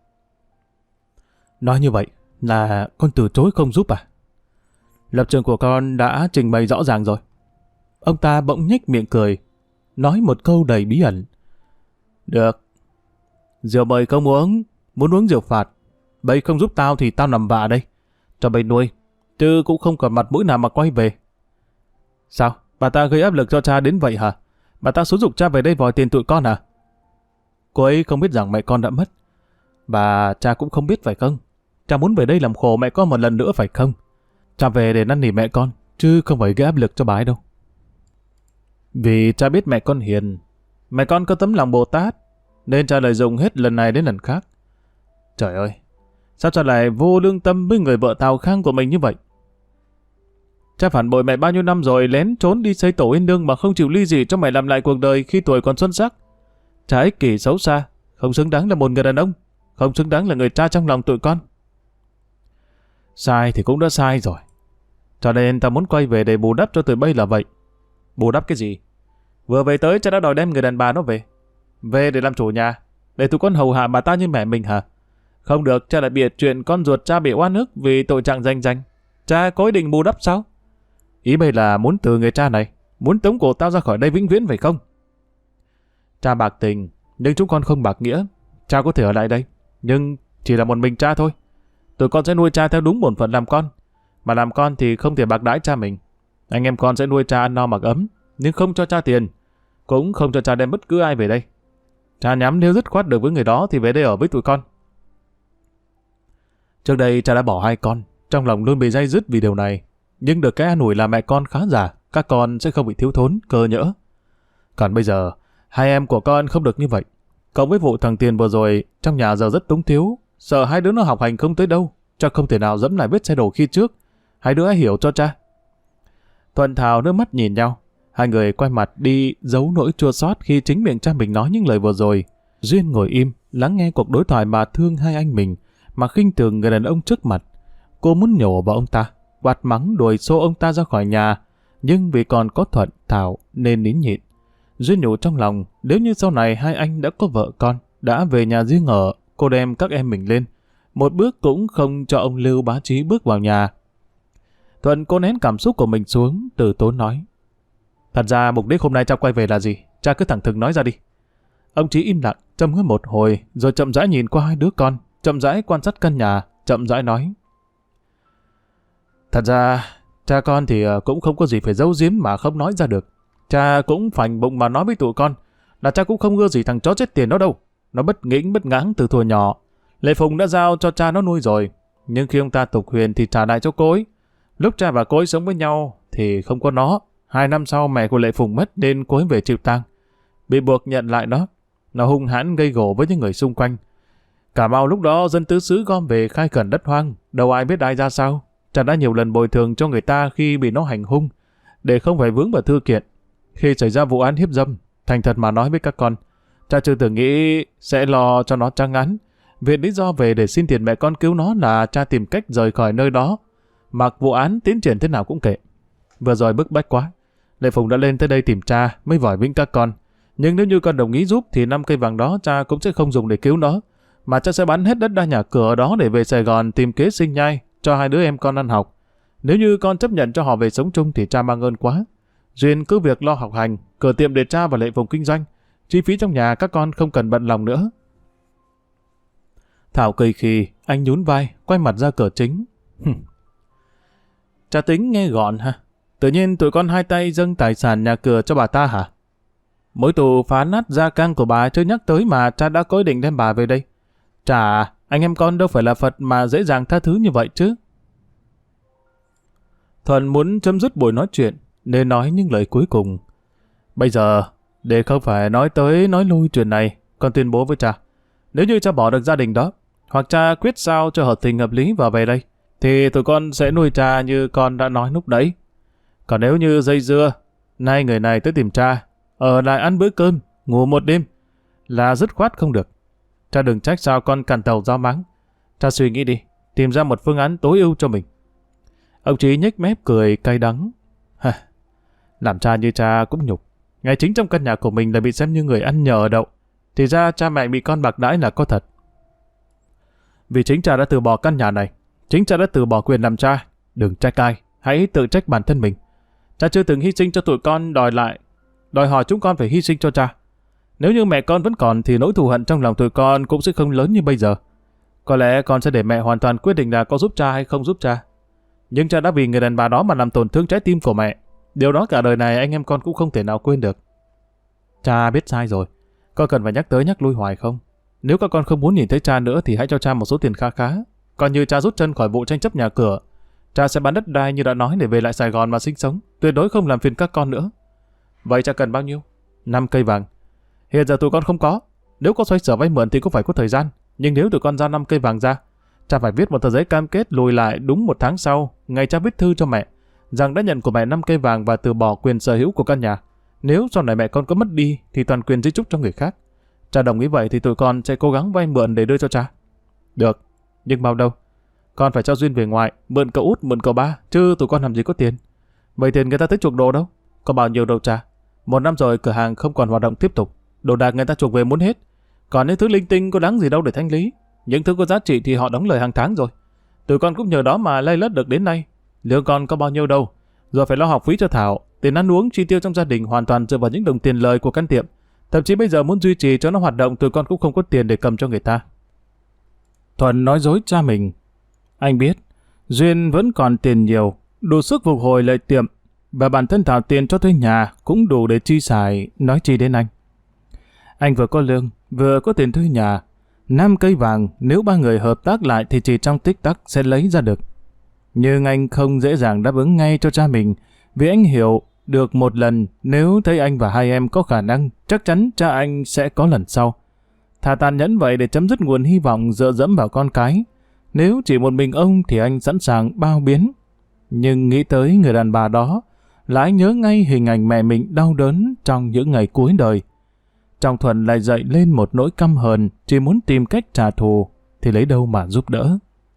Nói như vậy là con từ chối không giúp à? Lập trường của con đã trình bày rõ ràng rồi. Ông ta bỗng nhếch miệng cười, nói một câu đầy bí ẩn. Được. Rượu mời không uống, muốn uống rượu phạt. Bây không giúp tao thì tao nằm vạ đây. Cho bây nuôi, chứ cũng không còn mặt mũi nào mà quay về. Sao? Bà ta gây áp lực cho cha đến vậy hả? Bà ta xúi giục cha về đây vòi tiền tụi con à? Cô ấy không biết rằng mẹ con đã mất. Và cha cũng không biết phải không? Cha muốn về đây làm khổ mẹ con một lần nữa phải không? Cha về để năn nỉ mẹ con, chứ không phải gây áp lực cho bà ấy đâu. Vì cha biết mẹ con hiền, Mẹ con có tấm lòng Bồ Tát, nên cha lợi dụng hết lần này đến lần khác. Trời ơi, sao cha lại vô lương tâm với người vợ Tào Khang của mình như vậy? Cha phản bội mẹ bao nhiêu năm rồi, lén trốn đi xây tổ yên đương mà không chịu ly dị cho mẹ làm lại cuộc đời khi tuổi còn xuân sắc. Cha ích kỷ xấu xa, không xứng đáng là một người đàn ông, không xứng đáng là người cha trong lòng tụi con. Sai thì cũng đã sai rồi, cho nên ta muốn quay về để bù đắp cho tụi bay là vậy. Bù đắp cái gì? Vừa về tới cha đã đòi đem người đàn bà nó về. Về để làm chủ nhà, để tụi con hầu hạ bà ta như mẹ mình hả? Không được, cha lại bịa chuyện con ruột cha bị oan ức vì tội trạng danh danh. Cha có ý định bù đắp sao? Ý bây là muốn từ người cha này, muốn tống cổ tao ra khỏi đây vĩnh viễn phải không? Cha bạc tình, nhưng chúng con không bạc nghĩa. Cha có thể ở lại đây, nhưng chỉ là một mình cha thôi. Tụi con sẽ nuôi cha theo đúng bổn phận làm con. Mà làm con thì không thể bạc đãi cha mình. Anh em con sẽ nuôi cha ăn no mặc ấm, nhưng không cho cha tiền, cũng không cho cha đem bất cứ ai về đây. Cha nhắm nếu dứt khoát được với người đó thì về đây ở với tụi con. Trước đây cha đã bỏ hai con, trong lòng luôn bị day dứt vì điều này. Nhưng được cái an ủi là mẹ con khá giả, các con sẽ không bị thiếu thốn, cơ nhỡ. Còn bây giờ, hai em của con không được như vậy. Cộng với vụ thằng Tiền vừa rồi, trong nhà giờ rất túng thiếu, sợ hai đứa nó học hành không tới đâu, cha không thể nào dẫm lại vết xe đổ khi trước. Hai đứa hãy hiểu cho cha. Thuận Thảo nước mắt nhìn nhau, hai người quay mặt đi giấu nỗi chua xót khi chính miệng cha mình nói những lời vừa rồi. Duyên ngồi im, lắng nghe cuộc đối thoại mà thương hai anh mình, mà khinh thường người đàn ông trước mặt. Cô muốn nhổ vào ông ta, quát mắng đuổi xô ông ta ra khỏi nhà, nhưng vì còn có Thuận Thảo nên nín nhịn. Duyên nhủ trong lòng, nếu như sau này hai anh đã có vợ con, đã về nhà riêng ở, cô đem các em mình lên, một bước cũng không cho ông Lưu Bá Trí bước vào nhà. Thuận cố nén cảm xúc của mình xuống, từ tốn nói: Thật ra mục đích hôm nay cha quay về là gì? Cha cứ thẳng thừng nói ra đi. Ông Trí im lặng, trầm ngâm một hồi, rồi chậm rãi nhìn qua hai đứa con, chậm rãi quan sát căn nhà, chậm rãi nói: Thật ra, cha con thì cũng không có gì phải giấu giếm mà không nói ra được. Cha cũng phành bụng mà nói với tụi con là cha cũng không ưa gì thằng chó chết tiền đó đâu. Nó bất nghĩnh bất ngãng từ thuở nhỏ. Lệ Phùng đã giao cho cha nó nuôi rồi, nhưng khi ông ta tục huyền thì trả lại cho cô ấy. Lúc cha và cô ấy sống với nhau thì không có nó. 2 năm sau mẹ của Lệ Phùng mất nên cô ấy về chịu tang, bị buộc nhận lại nó. Nó hung hãn gây gổ với những người xung quanh. Cả mau lúc đó dân tứ xứ gom về khai khẩn đất hoang, đâu ai biết ai ra sao. Cha đã nhiều lần bồi thường cho người ta khi bị nó hành hung, để không phải vướng vào thư kiện. Khi xảy ra vụ án hiếp dâm, thành thật mà nói với các con, cha chưa từng nghĩ sẽ lo cho nó trăng án. Viện lý do về để xin tiền mẹ con cứu nó là cha tìm cách rời khỏi nơi đó, mặc vụ án tiến triển thế nào cũng kệ. Vừa rồi bức bách quá, Lệ Phùng đã lên tới đây tìm cha mới vòi vĩnh các con. Nhưng nếu như con đồng ý giúp thì 5 cây vàng đó cha cũng sẽ không dùng để cứu nó, mà cha sẽ bán hết đất đai nhà cửa ở đó để về Sài Gòn tìm kế sinh nhai cho hai đứa em con ăn học. Nếu như con chấp nhận cho họ về sống chung thì cha mang ơn quá. Duyên cứ việc lo học hành, cửa tiệm để cha và Lệ Phùng kinh doanh. Chi phí trong nhà các con không cần bận lòng nữa. Thảo cười khì, anh nhún vai, quay mặt ra cửa chính. Cha tính nghe gọn ha. Tự nhiên tụi con hai tay dâng tài sản nhà cửa cho bà ta hả? Mỗi tù phá nát gia cang của bà chưa nhắc tới mà cha đã có ý định đem bà về đây. Chà, anh em con đâu phải là Phật mà dễ dàng tha thứ như vậy chứ. Thuận muốn chấm dứt buổi nói chuyện nên nói những lời cuối cùng. Bây giờ, để không phải nói tới nói lui chuyện này, con tuyên bố với cha, nếu như cha bỏ được gia đình đó, hoặc cha quyết sao cho hợp tình hợp lý vào về đây, thì tụi con sẽ nuôi cha như con đã nói lúc nãy. Còn nếu như dây dưa, nay người này tới tìm cha, ở lại ăn bữa cơm, ngủ một đêm, là dứt khoát không được. Cha đừng trách sao con cằn tàu rau mắng. Cha suy nghĩ đi, tìm ra một phương án tối ưu cho mình. Ông Trí nhếch mép cười cay đắng. Làm cha như cha cũng nhục. Ngay chính trong căn nhà của mình là bị xem như người ăn nhờ đậu. Thì ra cha mẹ bị con bạc đãi là có thật. Vì chính cha đã từ bỏ căn nhà này, chính cha đã từ bỏ quyền làm cha. Đừng trách ai, hãy tự trách bản thân mình. Cha chưa từng hy sinh cho tụi con đòi hỏi chúng con phải hy sinh cho cha. Nếu như mẹ con vẫn còn thì nỗi thù hận trong lòng tụi con cũng sẽ không lớn như bây giờ. Có lẽ con sẽ để mẹ hoàn toàn quyết định là có giúp cha hay không giúp cha. Nhưng cha đã vì người đàn bà đó mà làm tổn thương trái tim của mẹ. Điều đó cả đời này anh em con cũng không thể nào quên được. Cha biết sai rồi. Con cần phải nhắc tới nhắc lui hoài không? Nếu các con không muốn nhìn thấy cha nữa thì hãy cho cha một số tiền khá khá. Còn như cha rút chân khỏi vụ tranh chấp nhà cửa, cha sẽ bán đất đai như đã nói để về lại Sài Gòn mà sinh sống. Tuyệt đối không làm phiền các con nữa. Vậy cha cần bao nhiêu? 5 cây vàng. Hiện giờ tụi con không có. Nếu có xoay sở vay mượn thì cũng phải có thời gian. Nhưng nếu tụi con giao 5 cây vàng ra, cha phải viết một tờ giấy cam kết lùi lại đúng 1 tháng sau, ngày cha viết thư cho mẹ, rằng đã nhận của mẹ 5 cây vàng và từ bỏ quyền sở hữu của căn nhà. Nếu sau này mẹ con có mất đi thì toàn quyền di chúc cho người khác. Cha đồng ý vậy thì tụi con sẽ cố gắng vay mượn để đưa cho cha. Được, nhưng bao đâu? Con phải cho Duyên về ngoại, mượn cậu út, mượn cậu ba, chứ tụi con làm gì có tiền. Vậy tiền người ta tới chuộc đồ đâu? Có bao nhiêu đâu cha. 1 năm rồi cửa hàng không còn hoạt động tiếp tục. Đồ đạc người ta chuộc về muốn hết. Còn những thứ linh tinh có đáng gì đâu để thanh lý. Những thứ có giá trị thì họ đóng lời hàng tháng rồi. Tụi con cũng nhờ đó mà lay lất được đến nay. Lương con có bao nhiêu đâu. Rồi phải lo học phí cho Thảo. Tiền ăn uống chi tiêu trong gia đình hoàn toàn dựa vào những đồng tiền lời của căn tiệm. Thậm chí bây giờ muốn duy trì cho nó hoạt động, tụi con cũng không có tiền để cầm cho người ta. Thuận nói dối cha mình. Anh biết, Duyên vẫn còn tiền nhiều, đủ sức phục hồi lại tiệm, và bản thân Thảo tiền cho thuê nhà cũng đủ để chi xài, nói chi đến anh. Anh vừa có lương, vừa có tiền thuê nhà. 5 cây vàng nếu 3 người hợp tác lại thì chỉ trong tích tắc sẽ lấy ra được. Nhưng anh không dễ dàng đáp ứng ngay cho cha mình, vì anh hiểu được một lần nếu thấy anh và hai em có khả năng, chắc chắn cha anh sẽ có lần sau. Thà tàn nhẫn vậy để chấm dứt nguồn hy vọng dựa dẫm vào con cái. Nếu chỉ một mình ông thì anh sẵn sàng bao biến. Nhưng nghĩ tới người đàn bà đó, là anh nhớ ngay hình ảnh mẹ mình đau đớn trong những ngày cuối đời. Trong Thuận lại dậy lên một nỗi căm hờn, chỉ muốn tìm cách trả thù, thì lấy đâu mà giúp đỡ.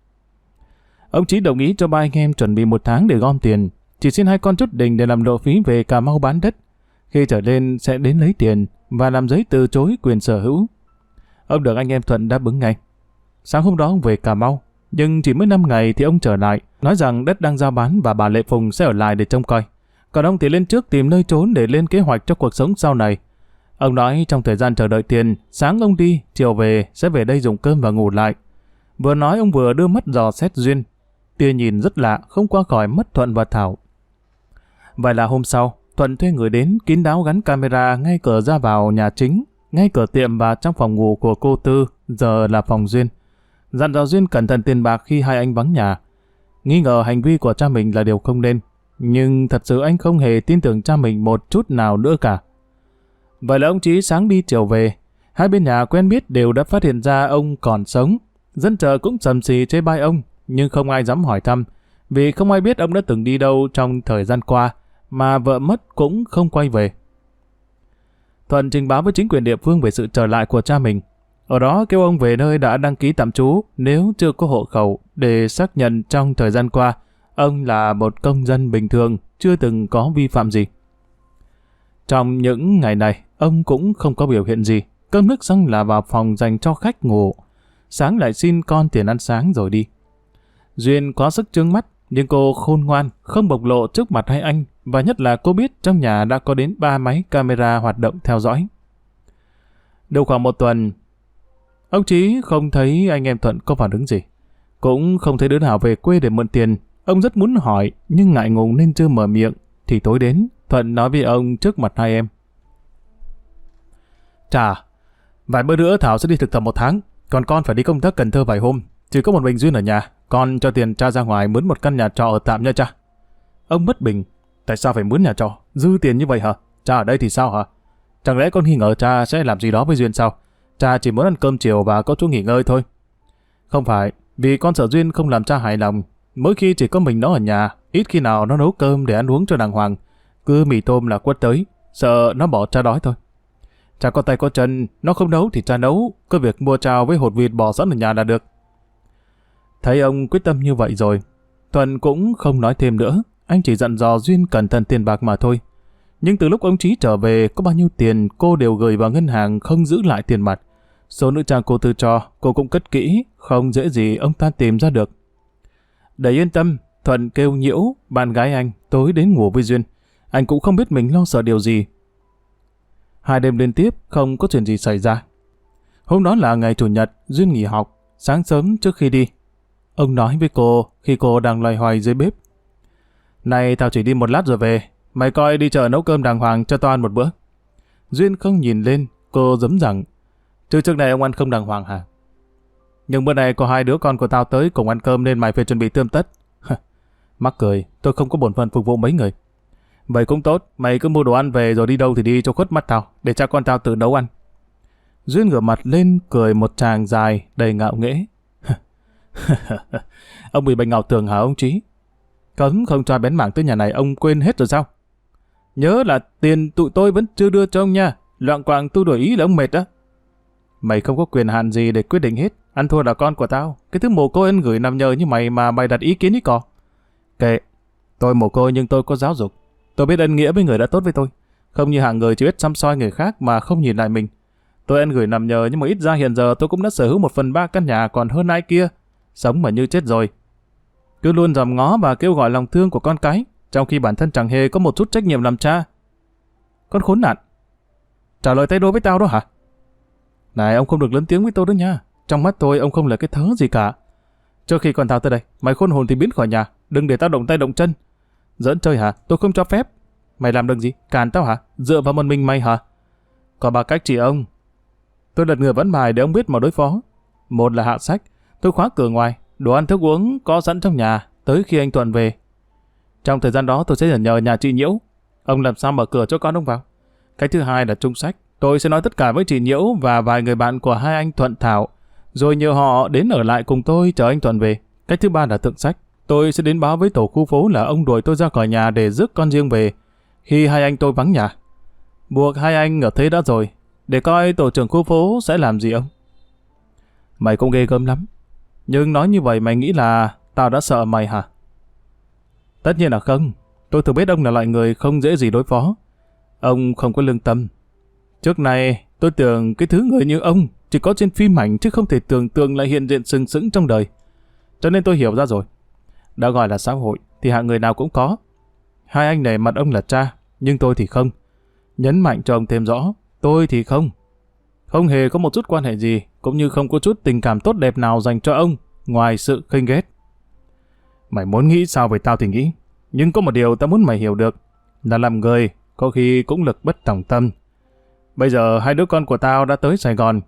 Ông Chí đồng ý cho 3 anh em chuẩn bị 1 tháng để gom tiền, chỉ xin 2 con chút đỉnh để làm lộ phí về Cà Mau bán đất. Khi trở lên sẽ đến lấy tiền và làm giấy từ chối quyền sở hữu. Ông được anh em Thuận đáp ứng ngay. Sáng hôm đó ông về Cà Mau, nhưng chỉ mới 5 ngày thì ông trở lại, nói rằng đất đang giao bán và bà Lệ Phùng sẽ ở lại để trông coi. Còn ông thì lên trước tìm nơi trốn để lên kế hoạch cho cuộc sống sau này. Ông nói trong thời gian chờ đợi tiền, sáng ông đi, chiều về, sẽ về đây dùng cơm và ngủ lại. Vừa nói ông vừa đưa mắt dò xét Duyên. Tia nhìn rất lạ, không qua khỏi mắt Thuận và Thảo. Vậy là hôm sau, Thuận thuê người đến kín đáo gắn camera ngay cửa ra vào nhà chính, ngay cửa tiệm và trong phòng ngủ của cô Tư, giờ là phòng Duyên. Dặn dò Duyên cẩn thận tiền bạc khi hai anh vắng nhà. Nghi ngờ hành vi của cha mình là điều không nên, nhưng thật sự anh không hề tin tưởng cha mình một chút nào nữa cả. Vậy là ông Chí sáng đi chiều về. Hai bên nhà quen biết đều đã phát hiện ra ông còn sống. Dân chợ cũng sầm xì chê bai ông, nhưng không ai dám hỏi thăm, vì không ai biết ông đã từng đi đâu trong thời gian qua, mà vợ mất cũng không quay về. Thuận trình báo với chính quyền địa phương về sự trở lại của cha mình. Ở đó kêu ông về nơi đã đăng ký tạm trú nếu chưa có hộ khẩu, để xác nhận trong thời gian qua ông là một công dân bình thường, chưa từng có vi phạm gì. Trong những ngày này, ông cũng không có biểu hiện gì. Cơm nước xong là vào phòng dành cho khách ngủ. Sáng lại xin con tiền ăn sáng rồi đi. Duyên có sức trướng mắt, nhưng cô khôn ngoan, không bộc lộ trước mặt hai anh, và nhất là cô biết trong nhà đã có đến 3 máy camera hoạt động theo dõi. Được khoảng 1 tuần, ông Chí không thấy anh em Thuận có phản ứng gì. Cũng không thấy đứa nào về quê để mượn tiền. Ông rất muốn hỏi, nhưng ngại ngùng nên chưa mở miệng. Thì tối đến, Thuận nói với ông trước mặt hai em. Chà, vài bữa nữa Thảo sẽ đi thực tập 1 tháng, còn con phải đi công tác Cần Thơ vài hôm. Chỉ có một mình Duyên ở nhà, con cho tiền cha ra ngoài mướn một căn nhà trọ ở tạm nha cha. Ông bất bình, tại sao phải mướn nhà trọ, dư tiền như vậy hả? Cha ở đây thì sao hả? Chẳng lẽ con nghi ngờ cha sẽ làm gì đó với Duyên sao? Cha chỉ muốn ăn cơm chiều và có chỗ nghỉ ngơi thôi. Không phải, vì con sợ Duyên không làm cha hài lòng. Mỗi khi chỉ có mình nó ở nhà, ít khi nào nó nấu cơm để ăn uống cho đàng hoàng. Cứ mì tôm là quất tới, sợ nó bỏ cha đói thôi. Cha có tay có chân, nó không nấu thì cha nấu, có việc mua chao với hột vịt bò sẵn ở nhà là được. Thấy ông quyết tâm như vậy rồi, Thuận cũng không nói thêm nữa, anh chỉ dặn dò Duyên cẩn thận tiền bạc mà thôi. Nhưng từ lúc ông Chí trở về, có bao nhiêu tiền cô đều gửi vào ngân hàng, không giữ lại tiền mặt. Số nữ trang cô Tư cho, cô cũng cất kỹ, không dễ gì ông ta tìm ra được. Để yên tâm, Thuận kêu Nhiễu, bạn gái anh, tối đến ngủ với Duyên. Anh cũng không biết mình lo sợ điều gì. 2 đêm liên tiếp, không có chuyện gì xảy ra. Hôm đó là ngày Chủ nhật, Duyên nghỉ học, sáng sớm trước khi đi. Ông nói với cô khi cô đang loay hoay dưới bếp. Này, tao chỉ đi 1 lát rồi về. Mày coi đi chợ nấu cơm đàng hoàng cho tao ăn một bữa. Duyên không nhìn lên, cô giấm rằng. Trước này ông ăn không đàng hoàng hả? Nhưng bữa nay có 2 đứa con của tao tới cùng ăn cơm nên mày phải chuẩn bị tươm tất. Mắc cười, tôi không có bổn phận phục vụ mấy người. Vậy cũng tốt, mày cứ mua đồ ăn về rồi đi đâu thì đi cho khuất mắt tao, để cha con tao tự nấu ăn. Duyên ngửa mặt lên cười một tràng dài đầy ngạo nghễ. Ông bị bệnh ngạo tưởng hả ông Trí? Cấm không cho bén mảng tới nhà này ông quên hết rồi sao? Nhớ là tiền tụi tôi vẫn chưa đưa cho ông nha. Loạng quạng tu đổi ý là ông mệt á. Mày không có quyền hạn gì để quyết định hết. Ăn thua là con của tao. Cái thứ mồ côi ân gửi nằm nhờ như mày mà mày đặt ý kiến ý cò. Kệ, tôi mồ côi nhưng tôi có giáo dục. Tôi biết ân nghĩa với người đã tốt với tôi. Không như hạng người chỉ biết săm soi người khác mà không nhìn lại mình. Tôi ân gửi nằm nhờ nhưng mà ít ra hiện giờ tôi cũng đã sở hữu 1/3 căn nhà còn hơn ai kia. Sống mà như chết rồi. Cứ luôn dòm ngó và kêu gọi lòng thương của con cái, trong khi bản thân chẳng hề có một chút trách nhiệm làm cha. Con khốn nạn. Trả lời tay đôi với tao đó hả? Này, ông không được lớn tiếng với tôi đó nha. Trong mắt tôi ông không là cái thớ gì cả. Trước khi con tao tới đây, mày khôn hồn thì biến khỏi nhà. Đừng để tao động tay động chân. Giỡn chơi hả? Tôi không cho phép. Mày làm được gì? Cản tao hả? Dựa vào một mình mày hả? Có ba cách chỉ ông. Tôi lật ngửa vấn bài để ông biết mà đối phó. Một là hạ sách. Tôi khóa cửa ngoài. Đồ ăn thức uống có sẵn trong nhà. Tới khi anh Thuận về. Trong thời gian đó tôi sẽ nhờ nhà chị Nhiễu. Ông làm sao mở cửa cho con ông vào. Cách thứ hai là chung sách. Tôi sẽ nói tất cả với chị Nhiễu và vài người bạn của hai anh Thuận Thảo. Rồi nhờ họ đến ở lại cùng tôi chờ anh Thuận về. Cách thứ ba là thượng sách. Tôi sẽ đến báo với tổ khu phố là ông đuổi tôi ra khỏi nhà để rước con riêng về khi hai anh tôi vắng nhà. Buộc hai anh ở thế đã rồi. Để coi tổ trưởng khu phố sẽ làm gì ông. Mày cũng ghê gớm lắm. Nhưng nói như vậy mày nghĩ là tao đã sợ mày hả? Tất nhiên là không. Tôi thừa biết ông là loại người không dễ gì đối phó. Ông không có lương tâm. Trước này tôi tưởng cái thứ người như ông chỉ có trên phim ảnh chứ không thể tưởng tượng lại hiện diện sừng sững trong đời. Cho nên tôi hiểu ra rồi. Đã gọi là xã hội thì hạng người nào cũng có. Hai anh này mặt ông là cha, nhưng tôi thì không. Nhấn mạnh cho ông thêm rõ, tôi thì không. Không hề có một chút quan hệ gì, cũng như không có chút tình cảm tốt đẹp nào dành cho ông, ngoài sự khinh ghét. Mày muốn nghĩ sao về tao thì nghĩ, nhưng có một điều tao muốn mày hiểu được, là làm người, có khi cũng lực bất tòng tâm. Bây giờ hai đứa con của tao đã tới Sài Gòn.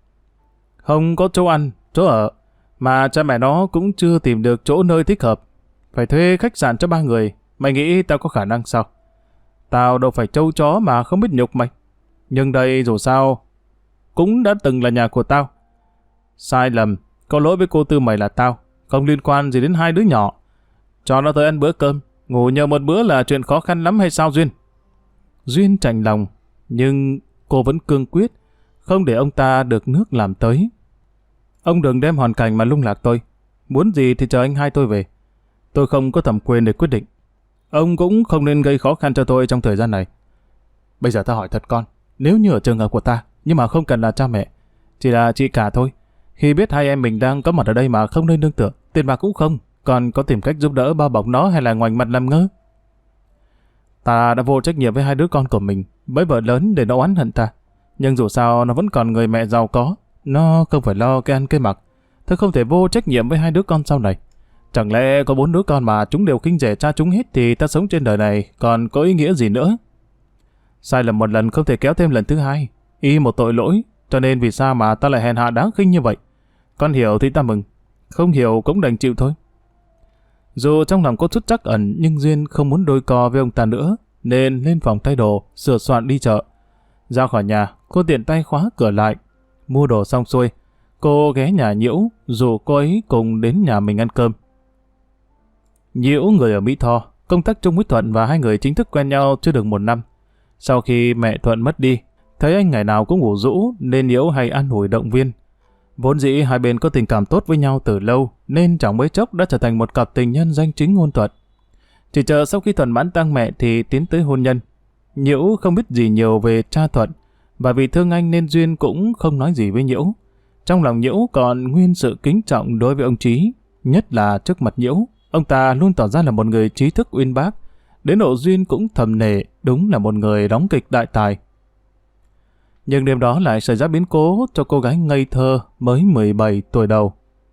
Không có chỗ ăn, chỗ ở, mà cha mẹ nó cũng chưa tìm được chỗ nơi thích hợp. Phải thuê khách sạn cho 3 người, mày nghĩ tao có khả năng sao? Tao đâu phải trâu chó mà không biết nhục mày. Nhưng đây dù sao, cũng đã từng là nhà của tao. Sai lầm, có lỗi với cô Tư mày là tao, không liên quan gì đến hai đứa nhỏ. Cho nó tới ăn bữa cơm, ngủ nhờ một bữa là chuyện khó khăn lắm hay sao Duyên? Duyên chạnh lòng, nhưng cô vẫn cương quyết, không để ông ta được nước làm tới. Ông đừng đem hoàn cảnh mà lung lạc tôi. Muốn gì thì chờ anh hai tôi về. Tôi không có thẩm quyền để quyết định. Ông cũng không nên gây khó khăn cho tôi trong thời gian này. Bây giờ ta hỏi thật con, nếu như ở trường hợp của ta, nhưng mà không cần là cha mẹ, chỉ là chị cả thôi. Khi biết hai em mình đang có mặt ở đây mà không nên nương tựa, tiền bạc cũng không, còn có tìm cách giúp đỡ bao bọc nó hay là ngoảnh mặt làm ngơ? Ta đã vô trách nhiệm với hai đứa con của mình, với vợ lớn để nó oán hận ta. Nhưng dù sao nó vẫn còn người mẹ giàu có, nó không phải lo cái ăn cái mặc. Tôi không thể vô trách nhiệm với hai đứa con sau này. Chẳng lẽ có 4 đứa con mà chúng đều khinh rẻ cha chúng hết thì ta sống trên đời này còn có ý nghĩa gì nữa? Sai lầm một lần không thể kéo thêm lần thứ hai. Y một tội lỗi, cho nên vì sao mà ta lại hèn hạ đáng khinh như vậy? Con hiểu thì ta mừng, không hiểu cũng đành chịu thôi. Dù trong lòng có chút trắc ẩn nhưng Duyên không muốn đôi co với ông ta nữa, nên lên phòng thay đồ, sửa soạn đi chợ. Ra khỏi nhà, cô tiện tay khóa cửa lại. Mua đồ xong xuôi, cô ghé nhà Nhiễu, rủ cô ấy cùng đến nhà mình ăn cơm. Nhiễu người ở Mỹ Tho, công tác chung với Thuận và hai người chính thức quen nhau chưa được 1 năm. Sau khi mẹ Thuận mất đi, thấy anh ngày nào cũng ngủ rũ nên Nhiễu hay an ủi động viên. Vốn dĩ hai bên có tình cảm tốt với nhau từ lâu nên chẳng mấy chốc đã trở thành một cặp tình nhân danh chính ngôn thuận. Chỉ chờ sau khi Thuận mãn tang mẹ thì tiến tới hôn nhân. Nhiễu không biết gì nhiều về cha Thuận, và vì thương anh nên Duyên cũng không nói gì với Nhiễu. Trong lòng Nhiễu còn nguyên sự kính trọng đối với ông Trí, nhất là trước mặt Nhiễu, ông ta luôn tỏ ra là một người trí thức uyên bác, đến độ Duyên cũng thầm nể đúng là một người đóng kịch đại tài. Nhưng đêm đó lại xảy ra biến cố cho cô gái ngây thơ mới 17 tuổi đầu.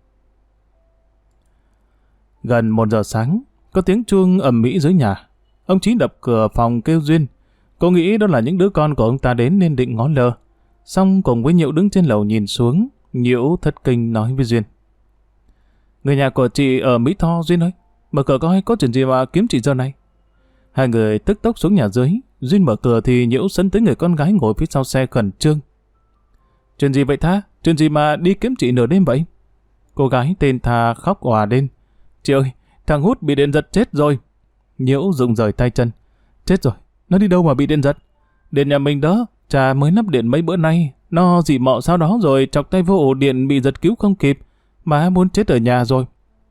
Gần 1 giờ sáng, có tiếng chuông ầm ĩ dưới nhà. Ông Trí đập cửa phòng kêu Duyên. Cô nghĩ đó là những đứa con của ông ta đến nên định ngó lơ. Xong cùng với Nhiễu đứng trên lầu nhìn xuống, Nhiễu thất kinh nói với Duyên: Người nhà của chị ở Mỹ Tho Duyên ơi, mở cửa coi có chuyện gì mà kiếm chị giờ này. Hai người tức tốc xuống nhà dưới. Duyên mở cửa thì Nhiễu sấn tới người con gái ngồi phía sau xe khẩn trương. Chuyện gì vậy Tha? Chuyện gì mà đi kiếm chị nửa đêm vậy? Cô gái tên Tha khóc òa lên. Chị ơi, thằng Hút bị điện giật chết rồi. Nhiễu rụng rời tay chân. Chết rồi, nó đi đâu mà bị điện giật? Điện nhà mình đó, cha mới lắp điện mấy bữa nay. Nó dị mọ sau đó rồi chọc tay vô ổ điện bị giật cứu không kịp. Má muốn chết ở nhà rồi.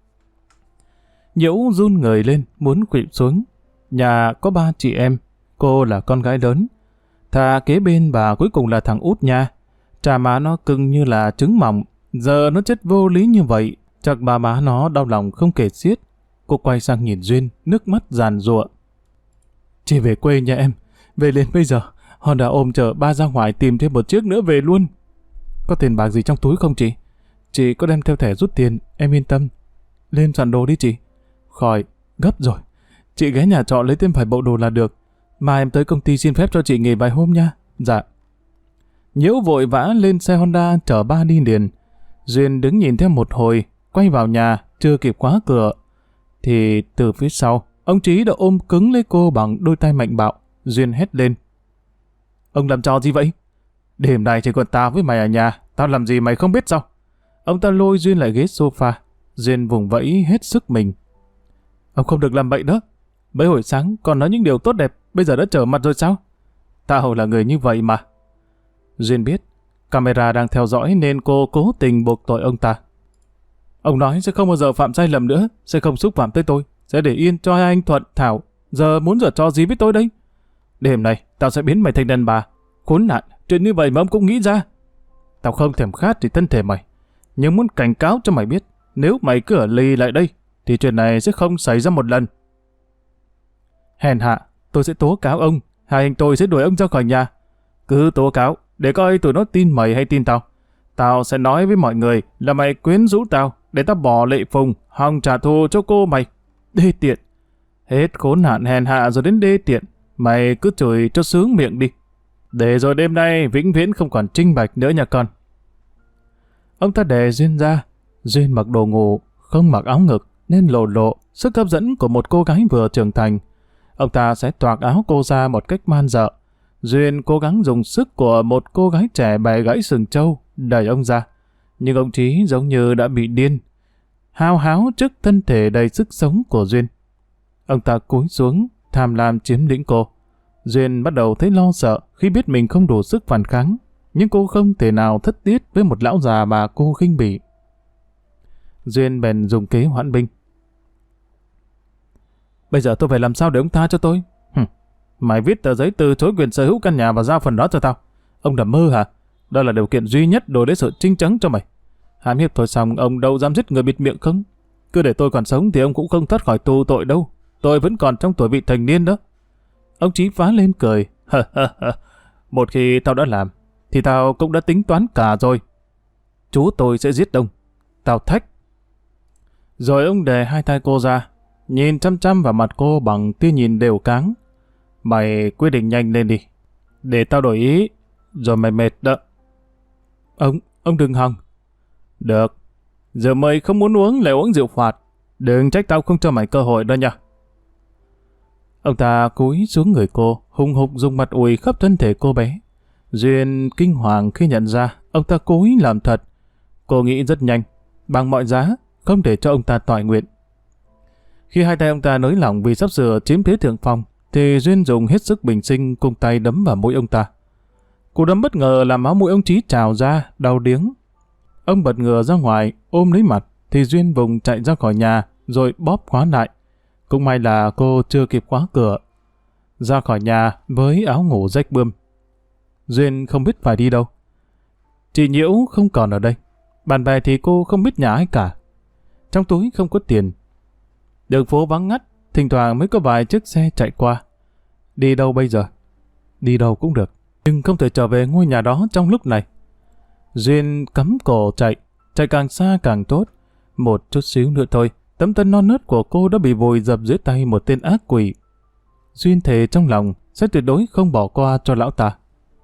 Nhiễu run người lên, muốn khuỵu xuống. Nhà có 3 chị em, cô là con gái lớn. Tha kế bên và cuối cùng là thằng Út nha. Cha má nó cưng như là trứng mỏng. Giờ nó chết vô lý như vậy, chắc bà má nó đau lòng không kể xiết. Cô quay sang nhìn Duyên, nước mắt giàn giụa. Chị về quê nha em. Về liền bây giờ. Họ đã ôm chở ba ra ngoài tìm thêm một chiếc nữa về luôn. Có tiền bạc gì trong túi không chị? Chị có đem theo thẻ rút tiền, em yên tâm. Lên soạn đồ đi chị. Khỏi, gấp rồi. Chị ghé nhà trọ lấy thêm vài bộ đồ là được. Mai em tới công ty xin phép cho chị nghỉ vài hôm nha. Dạ. Nhiễu vội vã lên xe Honda chở ba đi liền. Duyên đứng nhìn theo một hồi, quay vào nhà, chưa kịp khóa cửa. Thì từ phía sau, ông Trí đã ôm cứng lấy cô bằng đôi tay mạnh bạo. Duyên hét lên. Ông làm trò gì vậy? Đêm nay chỉ còn tao với mày ở nhà, tao làm gì mày không biết sao? Ông ta lôi Duyên lại ghế sofa. Duyên vùng vẫy hết sức mình. Ông không được làm bậy đó. Mấy hồi sáng còn nói những điều tốt đẹp, bây giờ đã trở mặt rồi sao? Tao là người như vậy mà. Duyên biết, camera đang theo dõi nên cô cố tình buộc tội ông ta. Ông nói sẽ không bao giờ phạm sai lầm nữa, sẽ không xúc phạm tới tôi, sẽ để yên cho hai anh Thuận, Thảo. Giờ muốn giở trò gì với tôi đây? Đêm này, tao sẽ biến mày thành đàn bà. Khốn nạn, chuyện như vậy mà ông cũng nghĩ ra. Tao không thèm khát thì thân thể mày, nhưng muốn cảnh cáo cho mày biết, nếu mày cứ ở lì lại đây, thì chuyện này sẽ không xảy ra một lần. Hèn hạ, tôi sẽ tố cáo ông, hai anh tôi sẽ đuổi ông ra khỏi nhà. Cứ tố cáo, để coi tụi nó tin mày hay tin tao. Tao sẽ nói với mọi người là mày quyến rũ tao, để tao bỏ Lệ Phùng, hòng trả thù cho cô mày. Đê tiện. Hết khốn nạn hèn hạ rồi đến đê tiện, mày cứ chửi cho sướng miệng đi. Để rồi đêm nay vĩnh viễn không còn trinh bạch nữa nha con. Ông ta đè Duyên ra. Duyên mặc đồ ngủ, không mặc áo ngực, nên lộ lộ sức hấp dẫn của một cô gái vừa trưởng thành. Ông ta sẽ toạc áo cô ra một cách man dợ. Duyên cố gắng dùng sức của một cô gái trẻ bẻ gãy sừng trâu, đẩy ông ra. Nhưng ông Trí giống như đã bị điên, hao háo trước thân thể đầy sức sống của Duyên. Ông ta cúi xuống, tham lam chiếm lĩnh cô. Duyên bắt đầu thấy lo sợ khi biết mình không đủ sức phản kháng, nhưng cô không thể nào thất tiết với một lão già mà cô khinh bỉ. Duyên bèn dùng kế hoãn binh. Bây giờ tôi phải làm sao để ông tha cho tôi? Mày viết tờ giấy từ chối quyền sở hữu căn nhà và giao phần đó cho tao. Ông nằm mơ hả? Đó là điều kiện duy nhất đổi lấy sự trinh trắng cho mày. Hãm hiếp tôi xong, ông đâu dám giết người bịt miệng không? Cứ để tôi còn sống thì ông cũng không thoát khỏi tù tội đâu. Tôi vẫn còn trong tuổi vị thành niên đó. Ông Chí phá lên cười. Một khi tao đã làm, thì tao cũng đã tính toán cả rồi. Chú tôi sẽ giết ông. Tao thách. Rồi ông đè hai tay cô ra, nhìn chăm chăm vào mặt cô bằng tia nhìn đều cáng. Mày quyết định nhanh lên đi, để tao đổi ý, rồi mày mệt đó. Ông đừng hòng. Được, giờ mày không muốn uống lại uống rượu phạt. Đừng trách tao không cho mày cơ hội đó nha. Ông ta cúi xuống người cô, hùng hục dùng mặt ủi khắp thân thể cô bé. Duyên kinh hoàng khi nhận ra ông ta cố ý làm thật. Cô nghĩ rất nhanh, bằng mọi giá, không để cho ông ta toại nguyện. Khi hai tay ông ta nới lỏng vì sắp sửa chiếm thế thượng phong, thì Duyên dùng hết sức bình sinh cùng tay đấm vào mũi ông ta. Cú đấm bất ngờ làm máu mũi ông Trí trào ra, đau điếng. Ông bật ngửa ra ngoài, ôm lấy mặt, thì Duyên vùng chạy ra khỏi nhà, rồi bóp khóa lại. Cũng may là cô chưa kịp khóa cửa. Ra khỏi nhà với áo ngủ rách bươm. Duyên không biết phải đi đâu. Chị Nhiễu không còn ở đây. Bạn bè thì cô không biết nhà ai cả. Trong túi không có tiền. Đường phố vắng ngắt, thỉnh thoảng mới có vài chiếc xe chạy qua. Đi đâu bây giờ? Đi đâu cũng được, nhưng không thể trở về ngôi nhà đó trong lúc này. Duyên cắm cổ chạy, chạy càng xa càng tốt. Một chút xíu nữa thôi, tấm thân non nớt của cô đã bị vùi dập dưới tay một tên ác quỷ. Duyên thề trong lòng sẽ tuyệt đối không bỏ qua cho lão ta.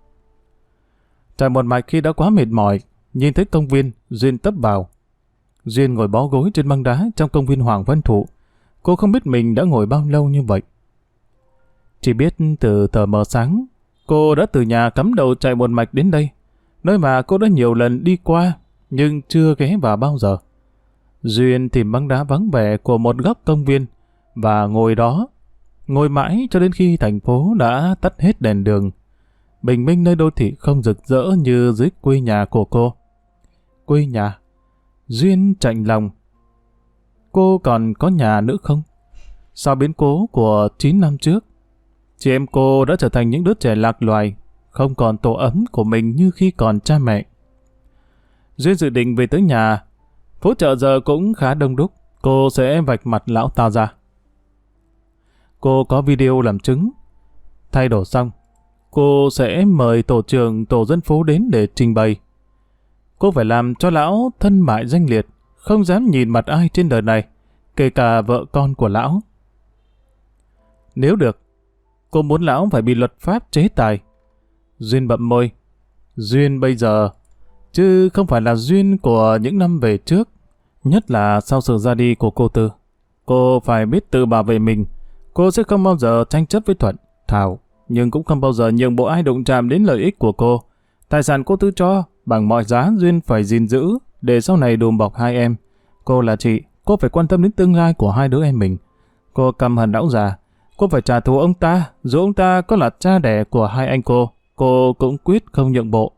Chạy một mạch khi đã quá mệt mỏi, nhìn thấy công viên, Duyên tấp vào. Duyên ngồi bó gối trên băng đá trong công viên Hoàng Văn Thụ. Cô không biết mình đã ngồi bao lâu như vậy. Chỉ biết từ tờ mờ sáng, cô đã từ nhà cắm đầu chạy một mạch đến đây. nơi mà cô đã nhiều lần đi qua, nhưng chưa ghé vào bao giờ. Duyên tìm băng đá vắng vẻ của một góc công viên, và ngồi đó, ngồi mãi cho đến khi thành phố đã tắt hết đèn đường. Bình minh nơi đô thị không rực rỡ như dưới quê nhà của cô. Quê nhà? Duyên chạnh lòng. Cô còn có nhà nữa không? Sau biến cố của 9 năm trước, chị em cô đã trở thành những đứa trẻ lạc loài, không còn tổ ấm của mình như khi còn cha mẹ. Duyên dự định về tới nhà. Phố chợ giờ cũng khá đông đúc, cô sẽ vạch mặt lão ta ra. Cô có video làm chứng. Thay đồ xong, cô sẽ mời tổ trưởng tổ dân phố đến để trình bày. Cô phải làm cho lão thân bại danh liệt, không dám nhìn mặt ai trên đời này, kể cả vợ con của lão. Nếu được, cô muốn lão phải bị luật pháp chế tài. Duyên bậm môi. Duyên bây giờ, chứ không phải là Duyên của những năm về trước, nhất là sau sự ra đi của cô Tư. Cô phải biết tự bảo vệ mình. Cô sẽ không bao giờ tranh chấp với Thuận, Thảo, nhưng cũng không bao giờ nhường bộ ai đụng chạm đến lợi ích của cô. Tài sản cô Tư cho, bằng mọi giá Duyên phải gìn giữ, để sau này đùm bọc hai em. Cô là chị, cô phải quan tâm đến tương lai của hai đứa em mình. Cô căm hận lão già, cô phải trả thù ông ta, dù ông ta có là cha đẻ của hai anh cô cũng quyết không nhượng bộ.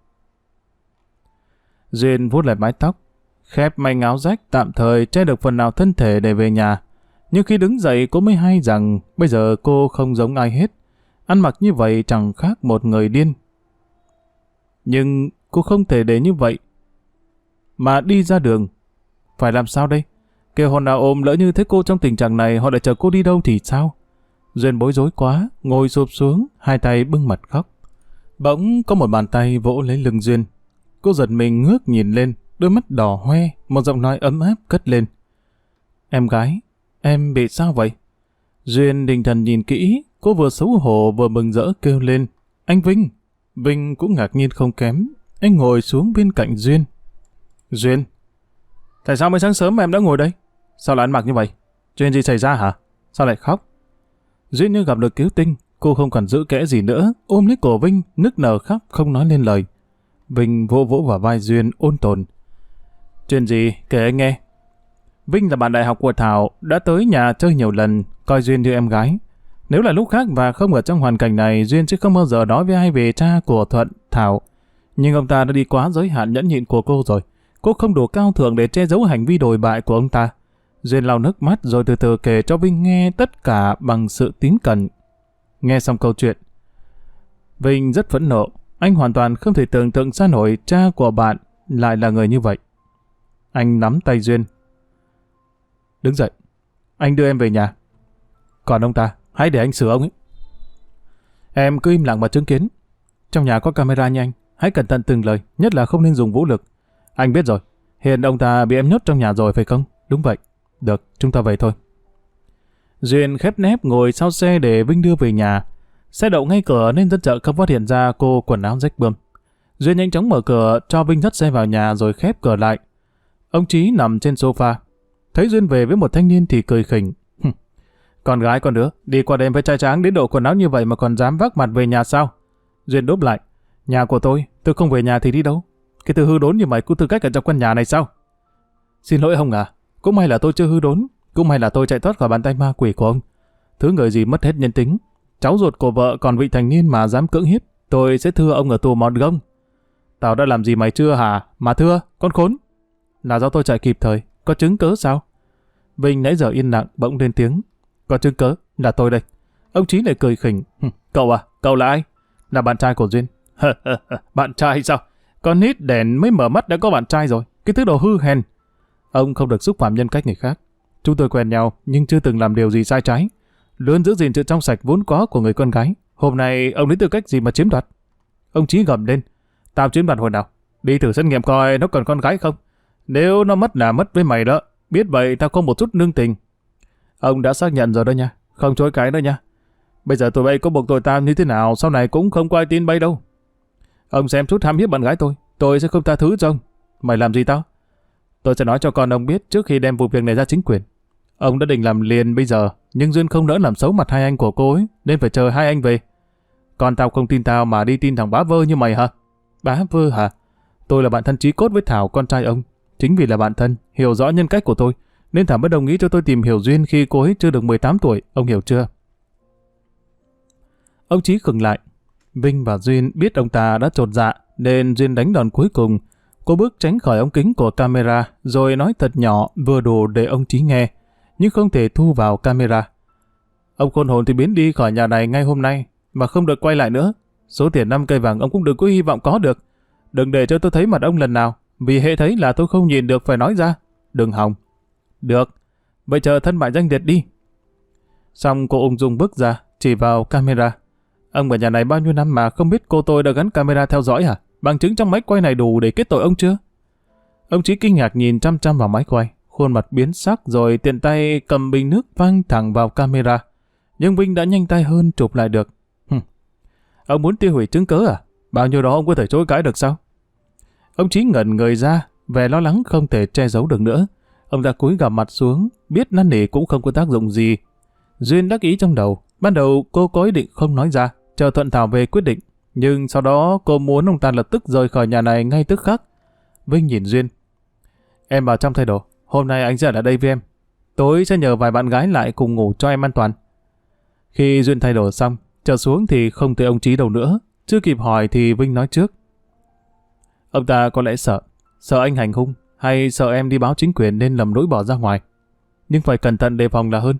Duyên vuốt lại mái tóc, khép manh áo rách tạm thời che được phần nào thân thể để về nhà. Nhưng khi đứng dậy cô mới hay rằng bây giờ cô không giống ai hết. Ăn mặc như vậy chẳng khác một người điên. Nhưng cô không thể để như vậy mà đi ra đường. Phải làm sao đây? Kêu hồn nào ôm, lỡ như thế cô trong tình trạng này họ lại chờ cô đi đâu thì sao? Duyên bối rối quá, ngồi sụp xuống, hai tay bưng mặt khóc. Bỗng có một bàn tay vỗ lấy lưng Duyên. Cô giật mình ngước nhìn lên, đôi mắt đỏ hoe, một giọng nói ấm áp cất lên. Em gái, em bị sao vậy? Duyên định thần nhìn kỹ, cô vừa xấu hổ vừa mừng rỡ kêu lên. Anh Vinh! Vinh cũng ngạc nhiên không kém. Anh ngồi xuống bên cạnh Duyên. Duyên! Tại sao mới sáng sớm mà em đã ngồi đây? Sao lại ăn mặc như vậy? Chuyện gì xảy ra hả? Sao lại khóc? Duyên như gặp được cứu tinh, cô không còn giữ kẽ gì nữa, ôm lấy cổ Vinh, nức nở khóc không nói lên lời. Vinh vỗ vỗ vào vai Duyên ôn tồn. Chuyện gì? Kể anh nghe. Vinh là bạn đại học của Thảo, đã tới nhà chơi nhiều lần, coi Duyên như em gái. Nếu là lúc khác và không ở trong hoàn cảnh này, Duyên sẽ không bao giờ nói với ai về cha của Thuận, Thảo. Nhưng ông ta đã đi quá giới hạn nhẫn nhịn của cô rồi. Cô không đủ cao thượng để che giấu hành vi đồi bại của ông ta. Duyên lau nước mắt rồi từ từ kể cho Vinh nghe tất cả bằng sự tín cẩn. Nghe xong câu chuyện, Vinh rất phẫn nộ. Anh hoàn toàn không thể tưởng tượng ra nổi cha của bạn lại là người như vậy. Anh nắm tay Duyên. Đứng dậy, anh đưa em về nhà. Còn ông ta, hãy để anh xử ông ấy. Em cứ im lặng mà chứng kiến. Trong nhà có camera nha anh, hãy cẩn thận từng lời, nhất là không nên dùng vũ lực. Anh biết rồi, hiện ông ta bị em nhốt trong nhà rồi phải không? Đúng vậy. Được, chúng ta về thôi. Duyên khép nép ngồi sau xe để Vinh đưa về nhà. Xe đậu ngay cửa nên dân chợ không phát hiện ra cô quần áo rách bươm. Duyên nhanh chóng mở cửa cho Vinh dắt xe vào nhà rồi khép cửa lại. Ông Chí nằm trên sofa. Thấy Duyên về với một thanh niên thì cười khỉnh. Con gái con đứa, đi qua đêm với trai tráng đến độ quần áo như vậy mà còn dám vác mặt về nhà sao? Duyên đáp lại. Nhà của tôi không về nhà thì đi đâu? Cái thứ hư đốn như mày có tư cách ở trong căn nhà này sao? Xin lỗi ông à, cũng may là tôi chưa hư đốn, cũng may là tôi chạy thoát khỏi bàn tay ma quỷ của ông. Thứ người gì mất hết nhân tính. Cháu ruột của vợ còn vị thành niên mà dám cưỡng hiếp, tôi sẽ thưa ông ở tù mọt gông. Tao đã làm gì mày chưa hả? Mà thưa, con khốn. Là do tôi chạy kịp thời, có chứng cớ sao? Vinh nãy giờ yên lặng bỗng lên tiếng. Có chứng cớ, là tôi đây. Ông Chí lại cười khỉnh. Cậu à, cậu là ai? Là bạn trai của Duyên. Bạn trai sao? Con nít đèn mới mở mắt đã có bạn trai rồi. Cái thứ đồ hư hèn. Ông không được xúc phạm nhân cách người khác. Chúng tôi quen nhau nhưng chưa từng làm điều gì sai trái. Luôn giữ gìn sự trong sạch vốn có của người con gái. Hôm nay ông lấy tư cách gì mà chiếm đoạt? Ông Chí gầm lên. Tao chiếm đoạt hồi nào? Đi thử xét nghiệm coi nó còn con gái không? Nếu nó mất là mất với mày đó. Biết vậy tao không một chút nương tình. Ông đã xác nhận rồi đó nha. Không chối cái đó nha. Bây giờ tụi bay có buộc tội tao như thế nào sau này cũng không có ai tin bay đâu. Ông xem chút hãm hiếp bạn gái tôi sẽ không tha thứ cho ông. Mày làm gì tao? Tôi sẽ nói cho con ông biết trước khi đem vụ việc này ra chính quyền. Ông đã định làm liền bây giờ, nhưng Duyên không nỡ làm xấu mặt hai anh của cô ấy, nên phải chờ hai anh về. Còn tao không tin tao mà đi tin thằng bá vơ như mày hả? Bá vơ hả? Tôi là bạn thân chí cốt với Thảo, con trai ông. Chính vì là bạn thân, hiểu rõ nhân cách của tôi, nên Thảo mới đồng ý cho tôi tìm hiểu Duyên khi cô ấy chưa được 18 tuổi, ông hiểu chưa? Ông Chí khựng lại. Vinh và Duyên biết ông ta đã chột dạ, nên Duyên đánh đòn cuối cùng. Cô bước tránh khỏi ống kính của camera, rồi nói thật nhỏ vừa đủ để ông Chí nghe, nhưng không thể thu vào camera. Ông khôn hồn thì biến đi khỏi nhà này ngay hôm nay, mà không được quay lại nữa. Số tiền 5 cây vàng ông cũng đừng có hy vọng có được. Đừng để cho tôi thấy mặt ông lần nào, vì hệ thấy là tôi không nhìn được phải nói ra. Đừng hòng. Được, vậy chờ thân bại danh liệt đi. Xong cô ung dung bước ra, chỉ vào camera. Ông ở nhà này bao nhiêu năm mà không biết cô tôi đã gắn camera theo dõi hả? Bằng chứng trong máy quay này đủ để kết tội ông chưa? Ông Chí kinh ngạc nhìn chăm chăm vào máy quay, khuôn mặt biến sắc rồi tiện tay cầm bình nước văng thẳng vào camera. Nhưng Vinh đã nhanh tay hơn chụp lại được. Ông muốn tiêu hủy chứng cớ à? Bao nhiêu đó ông có thể chối cãi được sao? Ông Chí ngẩn người ra, vẻ lo lắng không thể che giấu được nữa. Ông ta cúi gằm mặt xuống, biết năn nỉ cũng không có tác dụng gì. Duyên đắc ý trong đầu, ban đầu cô có ý định không nói ra, chờ thuận Thảo về quyết định. Nhưng sau đó cô muốn ông ta lập tức rời khỏi nhà này ngay tức khắc. Vinh nhìn Duyên. Em vào trong thay đồ, hôm nay anh sẽ ở đây với em. Tối sẽ nhờ vài bạn gái lại cùng ngủ cho em an toàn. Khi Duyên thay đồ xong, trở xuống thì không thấy ông Chí đâu nữa. Chưa kịp hỏi thì Vinh nói trước. Ông ta có lẽ sợ anh hành hung, hay sợ em đi báo chính quyền nên lầm lỗi bỏ ra ngoài. Nhưng phải cẩn thận đề phòng là hơn.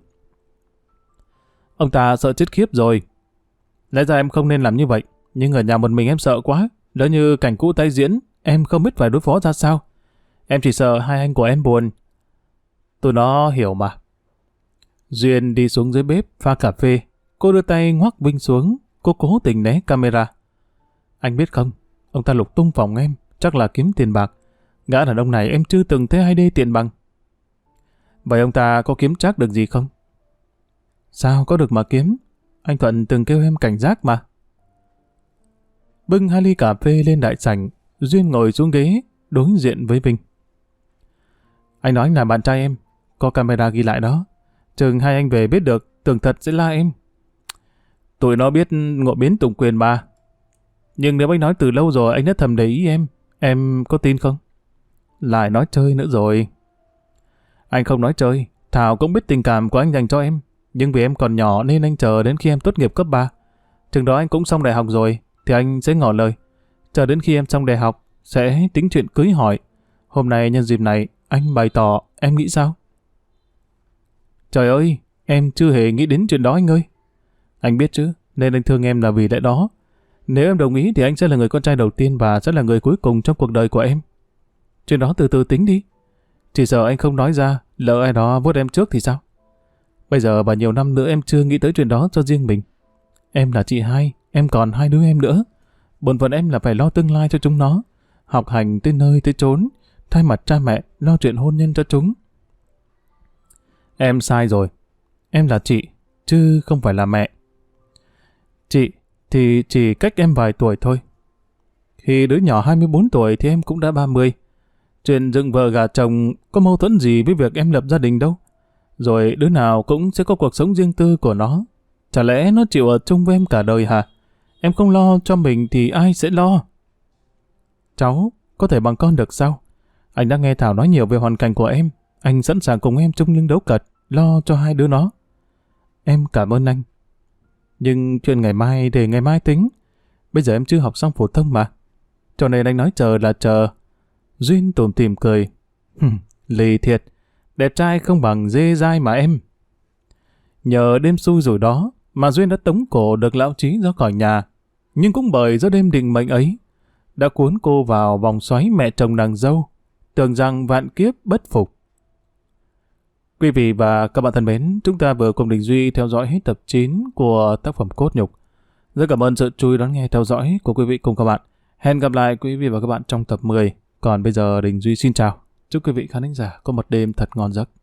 Ông ta sợ chết khiếp rồi. Lẽ ra em không nên làm như vậy, nhưng ở nhà một mình em sợ quá. Lỡ như cảnh cũ tái diễn, em không biết phải đối phó ra sao. Em chỉ sợ hai anh của em buồn. Tụi nó hiểu mà. Duyên đi xuống dưới bếp pha cà phê. Cô đưa tay ngoắc Vinh xuống. Cô cố tình né camera. Anh biết không, ông ta lục tung phòng em, chắc là kiếm tiền bạc. Gã đàn ông này em chưa từng thấy ai đê tiện bằng. Vậy ông ta có kiếm trác được gì không? Sao có được mà kiếm? Anh Thuận từng kêu em cảnh giác mà. Bưng 2 ly cà phê lên đại sảnh, Duyên ngồi xuống ghế, đối diện với Vinh. Anh nói anh là bạn trai em, có camera ghi lại đó. Chừng hai anh về biết được, tưởng thật sẽ la em. Tụi nó biết ngộ biến tùng quyền mà. Nhưng nếu anh nói từ lâu rồi anh đã thầm để ý em có tin không? Lại nói chơi nữa rồi. Anh không nói chơi, Thảo cũng biết tình cảm của anh dành cho em. Nhưng vì em còn nhỏ nên anh chờ đến khi em tốt nghiệp cấp 3. Chừng đó anh cũng xong đại học rồi, thì anh sẽ ngỏ lời. Chờ đến khi em xong đại học, sẽ tính chuyện cưới hỏi. Hôm nay nhân dịp này, anh bày tỏ, em nghĩ sao? Trời ơi, em chưa hề nghĩ đến chuyện đó anh ơi. Anh biết chứ, nên anh thương em là vì lẽ đó. Nếu em đồng ý thì anh sẽ là người con trai đầu tiên và sẽ là người cuối cùng trong cuộc đời của em. Chuyện đó từ từ tính đi. Chỉ sợ anh không nói ra, lỡ ai đó vuốt em trước thì sao? Bây giờ và nhiều năm nữa em chưa nghĩ tới chuyện đó cho riêng mình. Em là chị hai, em còn 2 đứa em nữa. Bổn phận em là phải lo tương lai cho chúng nó. Học hành tới nơi tới chốn, thay mặt cha mẹ lo chuyện hôn nhân cho chúng. Em sai rồi. Em là chị, chứ không phải là mẹ. Chị thì chỉ cách em vài tuổi thôi. Khi đứa nhỏ 24 tuổi thì em cũng đã 30. Chuyện dựng vợ gả chồng có mâu thuẫn gì với việc em lập gia đình đâu. Rồi đứa nào cũng sẽ có cuộc sống riêng tư của nó. Chả lẽ nó chịu ở chung với em cả đời hả? Em không lo cho mình thì ai sẽ lo? Cháu có thể bằng con được sao? Anh đã nghe Thảo nói nhiều về hoàn cảnh của em. Anh sẵn sàng cùng em chung lưng đấu cật, lo cho 2 đứa nó. Em cảm ơn anh. Nhưng chuyện ngày mai để ngày mai tính. Bây giờ em chưa học xong phổ thông mà. Cho nên anh nói chờ là chờ. Duyên tủm tỉm cười. Lì thiệt. Đẹp trai không bằng dê dai mà em. Nhờ đêm xui rủi đó mà Duyên đã tống cổ được lão Chí ra khỏi nhà. Nhưng cũng bởi do đêm định mệnh ấy đã cuốn cô vào vòng xoáy mẹ chồng nàng dâu, tưởng rằng vạn kiếp bất phục. Quý vị và các bạn thân mến, chúng ta vừa cùng Đình Duy theo dõi hết tập 9 của tác phẩm Cốt Nhục. Rất cảm ơn sự chú ý đón nghe theo dõi của quý vị cùng các bạn. Hẹn gặp lại quý vị và các bạn trong tập 10. Còn bây giờ Đình Duy xin chào. Chúc quý vị khán thính giả có một đêm thật ngon giấc.